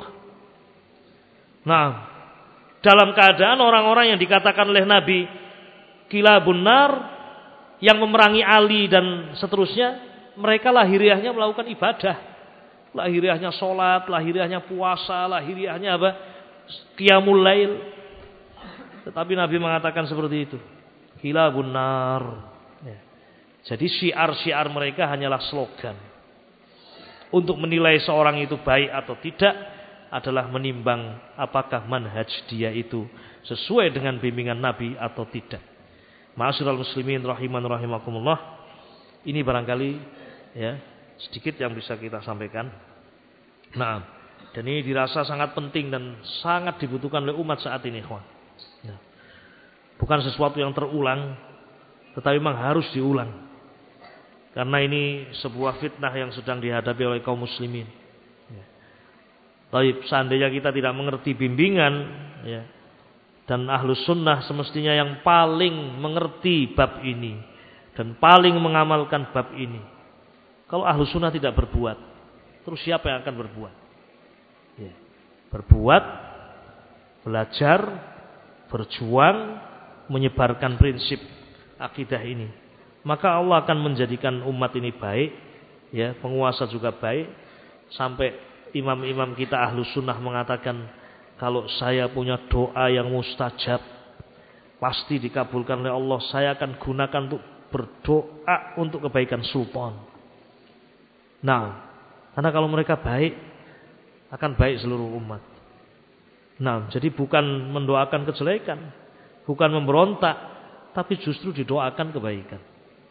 Nah, dalam keadaan orang-orang yang dikatakan oleh Nabi kilabun nar, yang memerangi Ali dan seterusnya, mereka lahiriahnya melakukan ibadah. Lahiriahnya sholat, lahiriahnya puasa, lahiriahnya apa? Qiyamul lail. Tetapi Nabi mengatakan seperti itu. Kilabun nar. Ya. Jadi syiar-syiar mereka hanyalah slogan. Untuk menilai seorang itu baik atau tidak adalah menimbang apakah manhaj dia itu sesuai dengan bimbingan Nabi atau tidak. Ma'asyiral muslimin rahimakumullah. Ini barangkali ya sedikit yang bisa kita sampaikan. Nah, dan ini dirasa sangat penting dan sangat dibutuhkan oleh umat saat ini, ikhwan. Ya. Bukan sesuatu yang terulang, tetapi memang harus diulang. Karena ini sebuah fitnah yang sedang dihadapi oleh kaum muslimin. Ya. Tapi seandainya kita tidak mengerti bimbingan, ya, dan ahlus sunnah semestinya yang paling mengerti bab ini dan paling mengamalkan bab ini. Kalau ahlus sunnah tidak berbuat, terus siapa yang akan berbuat? Ya. Berbuat, belajar, berjuang, menyebarkan prinsip akidah ini. Maka Allah akan menjadikan umat ini baik, ya, penguasa juga baik. Sampai imam-imam kita ahlus sunnah mengatakan, kalau saya punya doa yang mustajab, pasti dikabulkan oleh Allah. Saya akan gunakan untuk berdoa untuk kebaikan sultan. Nah, karena kalau mereka baik, akan baik seluruh umat. Nah, jadi bukan mendoakan kejelekan, bukan memberontak, tapi justru didoakan kebaikan.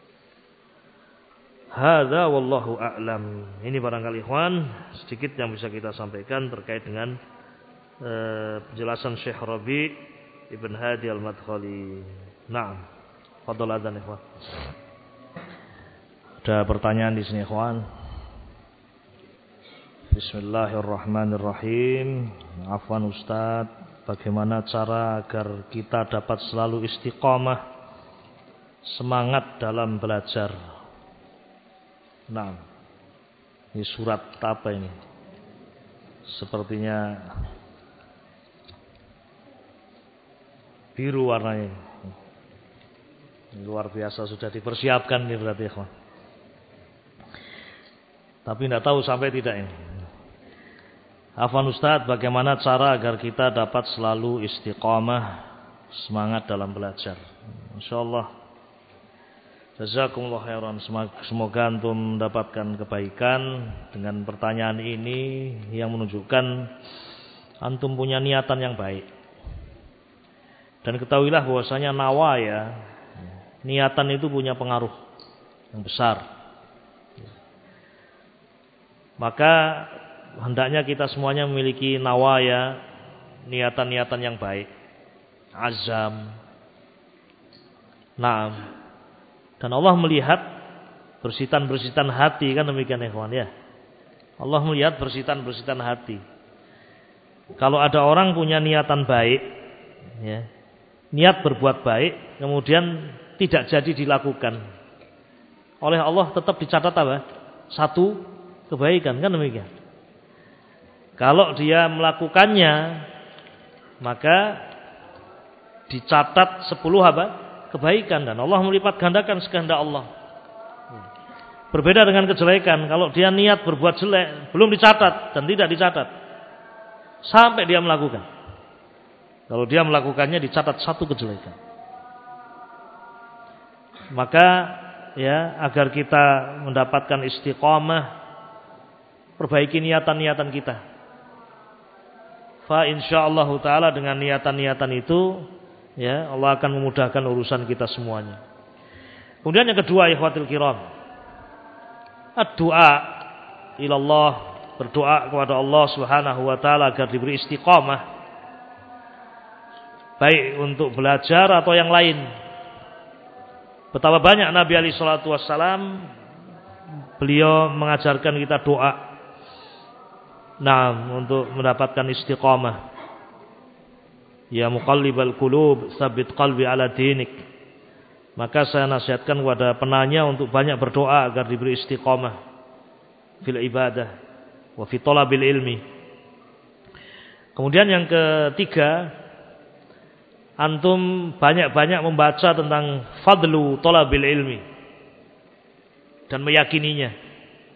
Hadza wallahu a'lam. Ini barangkali ikhwan sedikit yang bisa kita sampaikan terkait dengan penjelasan Syekh Rabi' Ibn Hadi Al-Madkhali. Naam. Fadhal adzan ikhwan. Ada pertanyaan di sini ikhwan. Bismillahirrahmanirrahim. Afwan Ustaz, bagaimana cara agar kita dapat selalu istiqamah, semangat dalam belajar? Nah, ini surat apa ini? Sepertinya biru warnanya. Luar biasa, sudah dipersiapkan nih berarti ikhwan. Tapi tidak tahu sampai tidak ini. Afwan Ustaz, bagaimana cara agar kita dapat selalu istiqamah, semangat dalam belajar? Insyaallah. Jazakumullah khairan. Semoga antum mendapatkan kebaikan dengan pertanyaan ini yang menunjukkan antum punya niatan yang baik. Dan ketahuilah bahwasanya nawaya, niatan itu punya pengaruh yang besar. Maka hendaknya kita semuanya memiliki nawaya, niatan-niatan yang baik, azam. Naam. Dan Allah melihat bersitan-bersitan hati, kan demikian ikhwan ya. Allah melihat bersitan-bersitan hati. Kalau ada orang punya niatan baik, ya, niat berbuat baik, kemudian tidak jadi dilakukan, oleh Allah tetap dicatat apa? Satu kebaikan, kan demikian. Kalau dia melakukannya, maka dicatat 10 apa? Kebaikan, dan Allah melipat gandakan sekehendak Allah. Berbeda dengan kejelekan. Kalau dia niat berbuat jelek, belum dicatat dan tidak dicatat sampai dia melakukan. Kalau dia melakukannya dicatat satu kejelekan. Maka ya, agar kita mendapatkan istiqamah, perbaiki niatan-niatan kita. Fa insyaallah taala dengan niatan-niatan itu, ya, Allah akan memudahkan urusan kita semuanya. Kemudian yang kedua, ikhwatul kiram, ad-du'a ilallah, berdoa kepada Allah Subhanahu wa taala agar diberi istiqamah, baik untuk belajar atau yang lain. Betapa banyak Nabi alaihi salatu wassalam beliau mengajarkan kita doa. Nah, untuk mendapatkan istiqamah. Ya muqallibal qulub, tsabbit qalbi ala dinik. Maka saya nasihatkan kepada penanya untuk banyak berdoa agar diberi istiqamah fil ibadah wa fi talabil ilmi. Kemudian yang ketiga, antum banyak-banyak membaca tentang fadlu talabil ilmi dan meyakininya.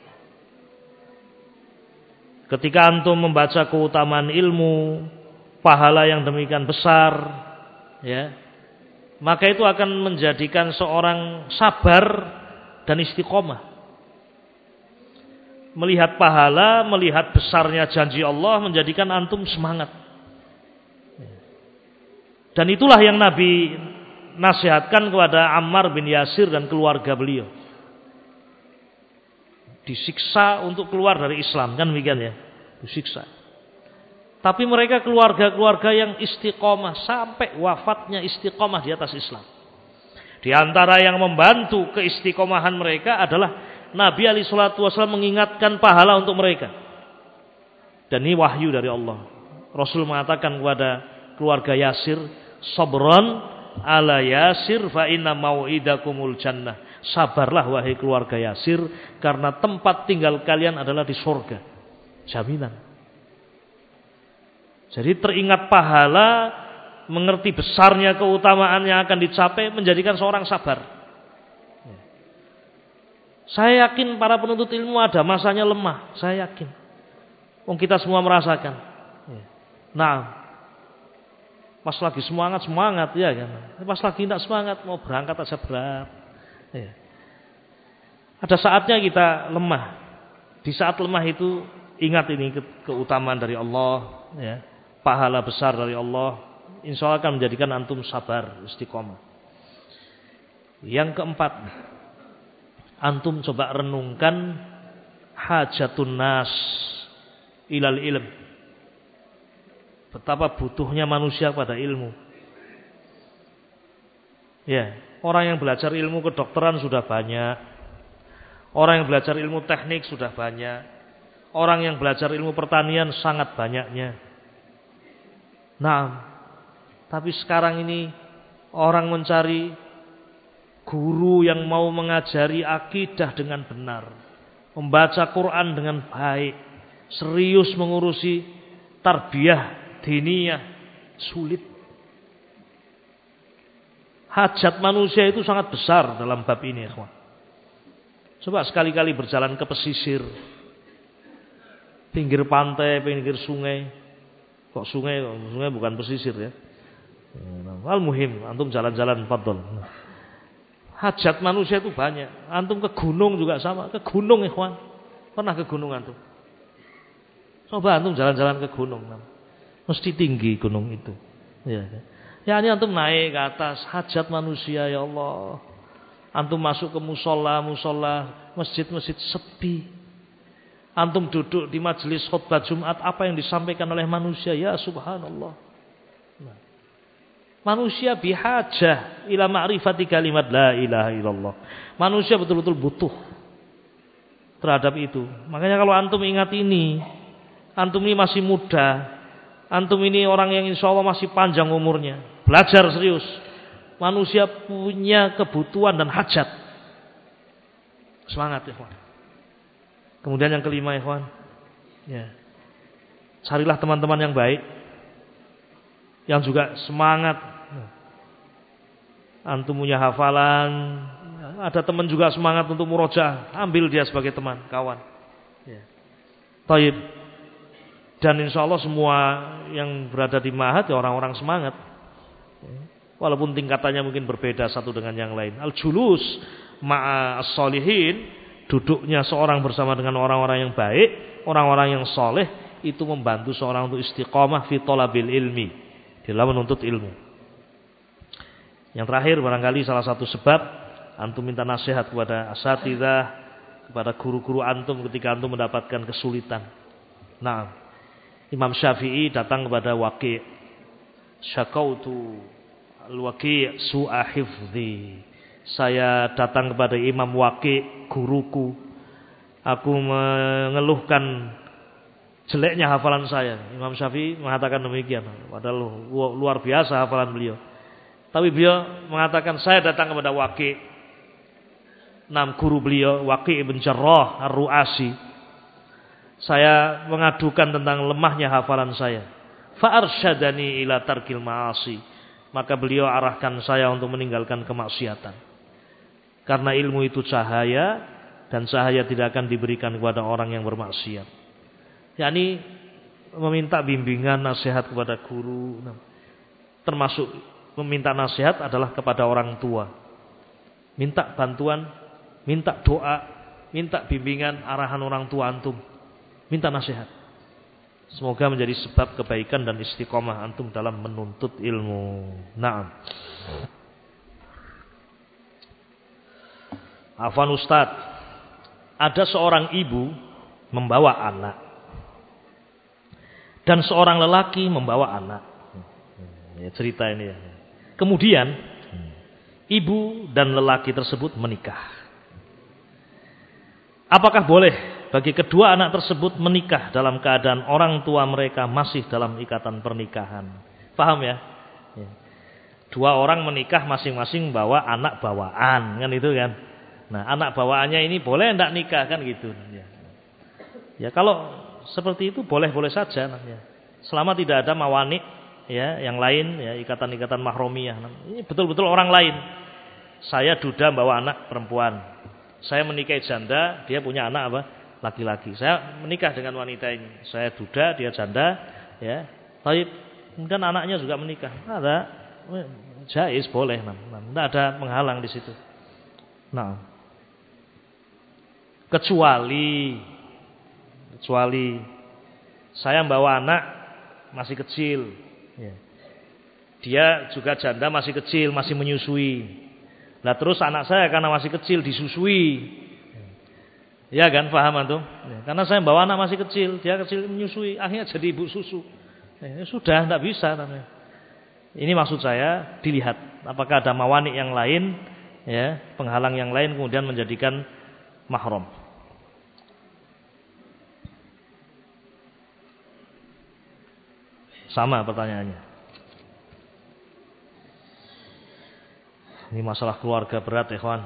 Ketika antum membaca keutamaan ilmu, pahala yang demikian besar, ya, maka itu akan menjadikan seorang sabar dan istiqomah. Melihat pahala, melihat besarnya janji Allah menjadikan antum semangat. Dan itulah yang Nabi nasihatkan kepada Ammar bin Yasir dan keluarga beliau. Disiksa untuk keluar dari Islam, kan demikian ya, disiksa. Tapi mereka keluarga-keluarga yang istiqomah sampai wafatnya istiqomah di atas Islam. Di antara yang membantu keistiqomahan mereka adalah Nabi alaihi salatu wasallam mengingatkan pahala untuk mereka. Dan ini wahyu dari Allah. Rasul mengatakan kepada keluarga Yasir, sabran ala Yasir fa inna mau'idakumul jannah. Sabarlah wahai keluarga Yasir, karena tempat tinggal kalian adalah di surga. Jaminan. Jadi teringat pahala, mengerti besarnya keutamaan yang akan dicapai, menjadikan seorang sabar. Saya yakin para penuntut ilmu ada masanya lemah. Saya yakin. Kita semua merasakan. Nah, pas lagi semangat ya kan. Pas lagi tidak semangat, mau berangkat aja berat. Ya. Ada saatnya kita lemah. Di saat lemah itu ingat ini keutamaan dari Allah, ya, pahala besar dari Allah. Insya Allah akan menjadikan antum sabar, istiqomah. Yang keempat, antum coba renungkan hajatun nas ilal ilm. Betapa butuhnya manusia pada ilmu. Ya, orang yang belajar ilmu kedokteran sudah banyak. Orang yang belajar ilmu teknik sudah banyak. Orang yang belajar ilmu pertanian sangat banyaknya. Nah, tapi sekarang ini orang mencari guru yang mau mengajari akidah dengan benar, membaca Quran dengan baik, serius mengurusi tarbiyah diniyah, sulit. Hajat manusia itu sangat besar dalam bab ini, ikhwan. Coba sekali-kali berjalan ke pesisir, pinggir pantai, pinggir sungai. Kok sungai? Sungai bukan pesisir ya. Al-muhim, antum jalan-jalan fadhol. Hajat manusia itu banyak. Antum ke gunung juga sama. Ke gunung, ikhwan. Pernah ke gunung antum? Coba antum jalan-jalan ke gunung. Mesti tinggi gunung itu. Ya, ini antum naik ke atas. Hajat manusia, ya Allah. Antum masuk ke musola, masjid-masjid sepi. Antum duduk di majelis khutbah Jumat, apa yang disampaikan oleh manusia? Ya subhanallah. Manusia bihajah ila ma'rifati kalimat la ilaha illallah. Manusia betul-betul butuh terhadap itu. Makanya kalau antum ingat ini, antum ini masih muda, antum ini orang yang insya Allah masih panjang umurnya. Belajar serius. Manusia punya kebutuhan dan hajat. Semangat, ikhwan. Kemudian yang kelima, ikhwan, ya, carilah teman-teman yang baik, yang juga semangat. Antum punya hafalan, ada teman juga semangat untuk murojaah, ambil dia sebagai teman, kawan. Ya. Taib. Dan insya Allah semua yang berada di Ma'had ya orang-orang semangat. Walaupun tingkatannya mungkin berbeda satu dengan yang lain. Al-julus ma'as solihin, duduknya seorang bersama dengan orang-orang yang baik, orang-orang yang soleh, itu membantu seorang untuk istiqomah fi thalabil ilmi, dalam menuntut ilmu. Yang terakhir, barangkali salah satu sebab antum minta nasihat kepada asatidzah, kepada guru-guru antum ketika antum mendapatkan kesulitan. Nah, Imam Syafi'i datang kepada Waqi', syakautu al-Waqi' su'a hifdzi. Saya datang kepada Imam Waqi', guruku. Aku mengeluhkan jeleknya hafalan saya. Imam Syafi'i mengatakan demikian. Padahal luar biasa hafalan beliau. Tapi beliau mengatakan, saya datang kepada Waqi', guru beliau Waqi' bin Jarrah Ar-Ru'asi. Saya mengadukan tentang lemahnya hafalan saya. Fa'arsyadani ila tarkil ma'asi. Maka beliau arahkan saya untuk meninggalkan kemaksiatan. Karena ilmu itu cahaya, dan cahaya tidak akan diberikan kepada orang yang bermaksiat. yakni meminta bimbingan, nasihat kepada guru. Termasuk meminta nasihat adalah kepada orang tua. Minta bantuan, minta doa, minta bimbingan, arahan orang tua antum. Minta nasihat. Semoga menjadi sebab kebaikan dan istiqomah antum dalam menuntut ilmu. Naam. Afwan Ustaz, ada seorang ibu membawa anak dan seorang lelaki membawa anak. Ya, cerita ini ya. Kemudian ibu dan lelaki tersebut menikah. Apakah boleh bagi kedua anak tersebut menikah dalam keadaan orang tua mereka masih dalam ikatan pernikahan? Paham ya? Dua orang menikah masing-masing bawa anak bawaan, kan itu kan? Nah, anak bawaannya ini boleh enggak nikah kan gitu. Ya kalau seperti itu boleh-boleh saja namanya. Selama tidak ada mawani ya yang lain ya, ikatan-ikatan mahromiyah. Ini betul-betul orang lain. Saya duda bawa anak perempuan. Saya menikahi janda, dia punya anak apa? Laki-laki. Saya menikah dengan wanita ini. Saya duda, dia janda, ya. Tapi kemudian anaknya juga menikah. Ada jaiz boleh, tidak ada penghalang di situ. Nah, kecuali saya bawa anak masih kecil, ya. Dia juga janda masih kecil, masih menyusui. Nah terus anak saya karena masih kecil disusui. Ya kan, paham antum? Ya, karena saya bawa anak masih kecil, dia kecil menyusui, akhirnya jadi ibu susu. Ya, sudah, tidak bisa namanya. Ini maksud saya dilihat apakah ada mawani yang lain, ya, penghalang yang lain kemudian menjadikan mahram. Sama pertanyaannya. Ini masalah keluarga berat, ikhwan.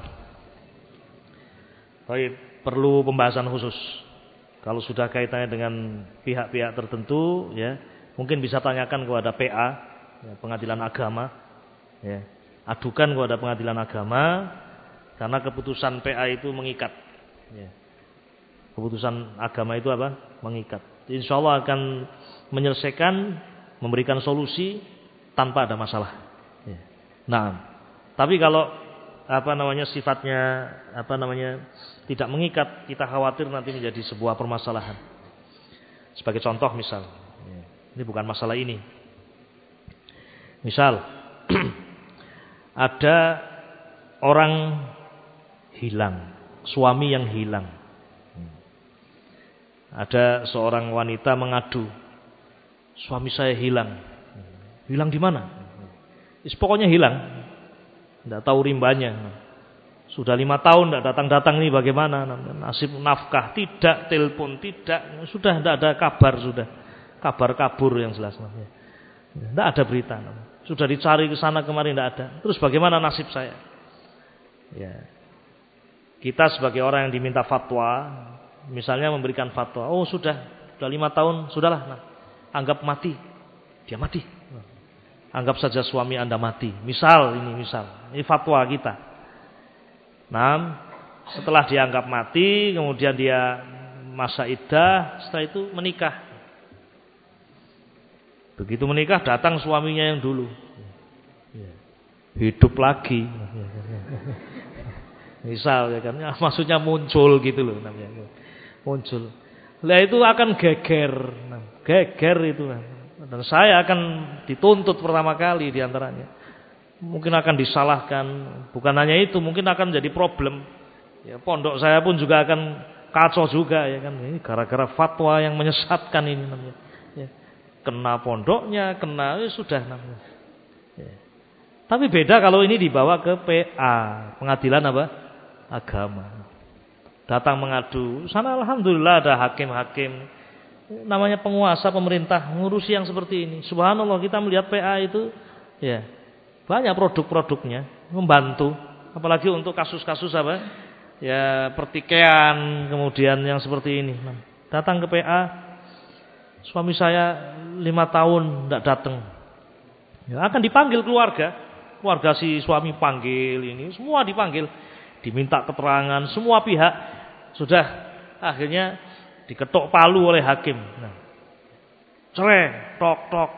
Baik, perlu pembahasan khusus. Kalau sudah kaitannya dengan pihak-pihak tertentu, ya, mungkin bisa tanyakan kepada PA, ya, pengadilan agama, ya. Adukan kepada pengadilan agama, karena keputusan PA itu mengikat. Ya. Keputusan agama itu apa? Mengikat. Insya Allah akan menyelesaikan, memberikan solusi tanpa ada masalah. Ya. Nah, tapi kalau sifatnya tidak mengikat, kita khawatir nanti menjadi sebuah permasalahan. Sebagai contoh misal, ini bukan masalah ini. Misal ada orang hilang, suami yang hilang. Ada seorang wanita mengadu, suami saya hilang. Hilang di mana? Pokoknya hilang. Tidak tahu rimbanya. Sudah 5 tahun tidak datang-datang ini bagaimana? Nasib nafkah tidak, telepon tidak, sudah tidak ada kabar sudah. Kabar kabur yang jelas. Tidak ada berita. Sudah dicari ke sana kemarin tidak ada. Terus bagaimana nasib saya? Ya. Kita sebagai orang yang diminta fatwa, misalnya memberikan fatwa, oh sudah 5 tahun, sudahlah. Nah, anggap mati. Dia mati. Anggap saja suami Anda mati. Misal. Ini fatwa kita. Nah, setelah dianggap mati, kemudian dia masa iddah, setelah itu menikah. Begitu menikah, datang suaminya yang dulu. Hidup lagi. Misal ya kan, ya, maksudnya muncul gitu loh namanya. Muncul. Lah itu akan geger. Nah, geger itu. Dan saya akan dituntut pertama kali di antaranya. Mungkin akan disalahkan, bukan hanya itu, mungkin akan jadi problem. Ya, pondok saya pun juga akan kacau juga ya kan. Ini gara-gara fatwa yang menyesatkan ini namanya. Ya. Kena pondoknya, kena ya sudah namanya. Ya. Tapi beda kalau ini dibawa ke PA, pengadilan apa? Agama. Datang mengadu, sana alhamdulillah ada hakim-hakim. Namanya penguasa pemerintah ngurusi yang seperti ini. Subhanallah, kita melihat PA itu ya banyak produk-produknya membantu, apalagi untuk kasus-kasus apa? Ya pertikaian, kemudian yang seperti ini. Datang ke PA, suami saya 5 tahun tidak datang. Ya, akan dipanggil keluarga si suami panggil ini, semua dipanggil, diminta keterangan semua pihak. Sudah akhirnya diketok palu oleh hakim. Nah, cerai, tok.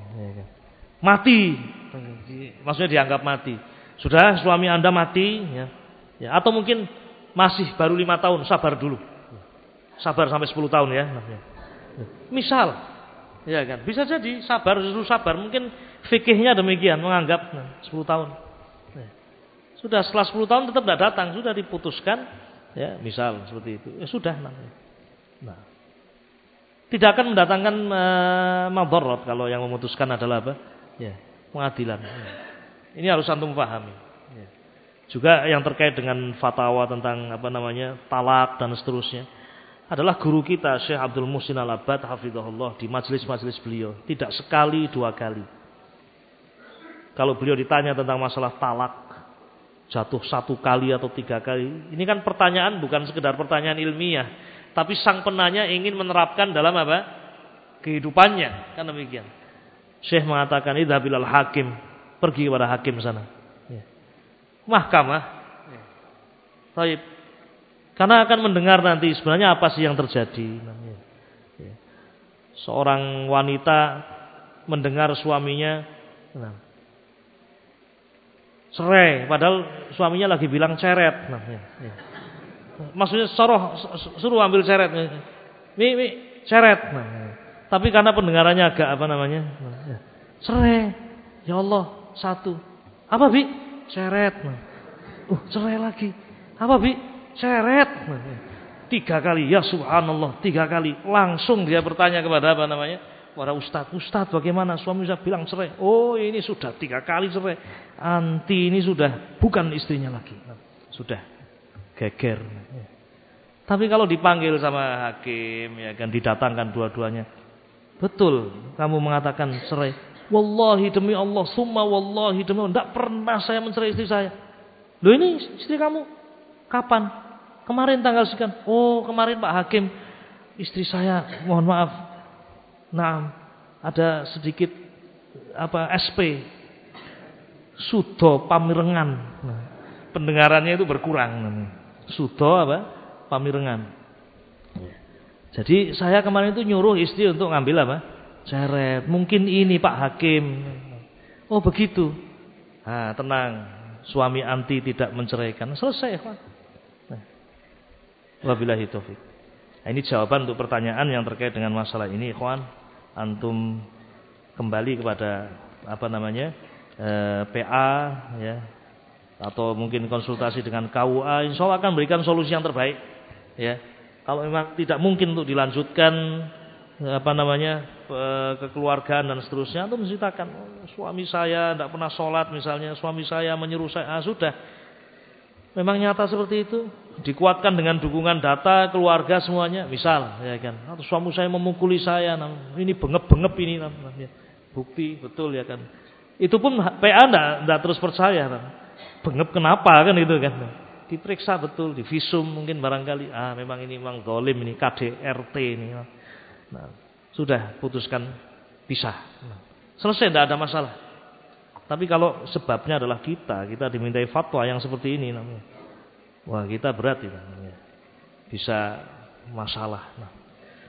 Mati. Maksudnya dianggap mati. Sudah suami Anda mati ya. Ya, atau mungkin masih baru 5 tahun, sabar dulu. Sabar sampai 10 tahun ya. Misal ya kan, bisa jadi sabar, justru sabar. Mungkin fikihnya demikian, menganggap 10 tahun. Sudah setelah 10 tahun tetap tidak datang, sudah diputuskan ya, misal seperti itu. Ya sudah namanya. Nah, tidak akan mendatangkan madharat kalau yang memutuskan adalah apa? Ya, pengadilan. Ya. Ini harus antum pahami. Ya. Juga yang terkait dengan fatwa tentang apa namanya? Talak dan seterusnya adalah guru kita Syekh Abdul Muhsin Al-Abbad hafizahullah di majelis-majelis beliau, tidak sekali 2 kali. Kalau beliau ditanya tentang masalah talak, jatuh 1 kali atau 3 kali. Ini kan pertanyaan bukan sekedar pertanyaan ilmiah, tapi sang penanya ingin menerapkan dalam apa? Kehidupannya, kan demikian. Syekh mengatakan idza bilal hakim, pergi kepada hakim sana. Ya. Mahkamah. Ya. Baik. Karena akan mendengar nanti sebenarnya apa sih yang terjadi. Ya. Seorang wanita mendengar suaminya cerai, padahal suaminya lagi bilang ceret. Nah, ya. Maksudnya suruh ambil ceret. Mi, ceret. Nah, ya. Tapi karena pendengarannya agak apa namanya? Ya. Cerai. Ya Allah, 1. Apa Bi? Ceret. Nah. Cerai lagi. Apa Bi? Ceret. Nah, ya. 3 kali. Ya subhanallah, 3 kali. Langsung dia bertanya kepada apa namanya? Para ustadz, bagaimana suami saya bilang cerai? Oh ini sudah 3 kali cerai. Anti ini sudah bukan istrinya lagi. Sudah geger. Tapi kalau dipanggil sama hakim, ya kan didatangkan dua-duanya. Betul, kamu mengatakan cerai. Wallahi demi Allah, summa wallahi demi Allah, tidak pernah saya mencerai istri saya. Loh ini istri kamu kapan? Kemarin tanggal sekian. Oh kemarin Pak Hakim, istri saya mohon maaf. Nah, ada sedikit apa SP sudo pamirengan. Nah, pendengarannya itu berkurang. Sudo apa? Pamirengan. Jadi saya kemarin itu nyuruh istri untuk ngambil apa? Ceret. Mungkin ini Pak Hakim. Oh begitu. Nah, tenang. Suami anti tidak menceraikan. Selesai. Nah, wabillahi taufik. Nah, ini jawaban untuk pertanyaan yang terkait dengan masalah ini, ikhwan. Antum kembali kepada apa namanya? PA ya. Atau mungkin konsultasi dengan KUA, insya Allah akan memberikan solusi yang terbaik ya. Kalau memang tidak mungkin untuk dilanjutkan apa namanya kekeluargaan dan seterusnya, antum menceritakan suami saya tidak pernah sholat misalnya, suami saya menyuruh saya, sudah. Memang nyata seperti itu, dikuatkan dengan dukungan data keluarga semuanya, misal ya kan. Atau suami saya memukuli saya, ini bengep-bengep ini namanya. Bukti betul ya kan. Itu pun PA enggak terus percaya kan. Bengep kenapa kan itu kan. Diperiksa betul, divisum mungkin barangkali memang ini memang zalim ini, KDRT ini. Nah, sudah putuskan pisah. Nah, selesai, tidak ada masalah. Tapi kalau sebabnya adalah kita dimintai fatwa yang seperti ini namanya. Wah, kita berat itu namanya. Bisa masalah. Nah.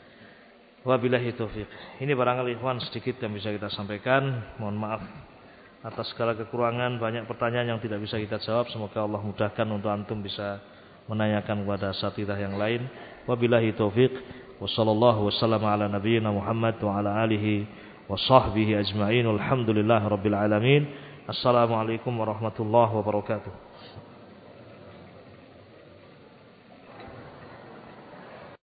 Wabillahi taufik. Ini barangkali ikhwan sedikit yang bisa kita sampaikan. Mohon maaf atas segala kekurangan, banyak pertanyaan yang tidak bisa kita jawab. Semoga Allah mudahkan untuk antum bisa menanyakan kepada asatidzah yang lain. Wabillahi taufik. Wassallallahu wasallam ala nabiyyina Muhammad wa ala alihi wa sahbihi ajma'in. Alhamdulillah rabbil alamin. Assalamualaikum warahmatullahi wabarakatuh.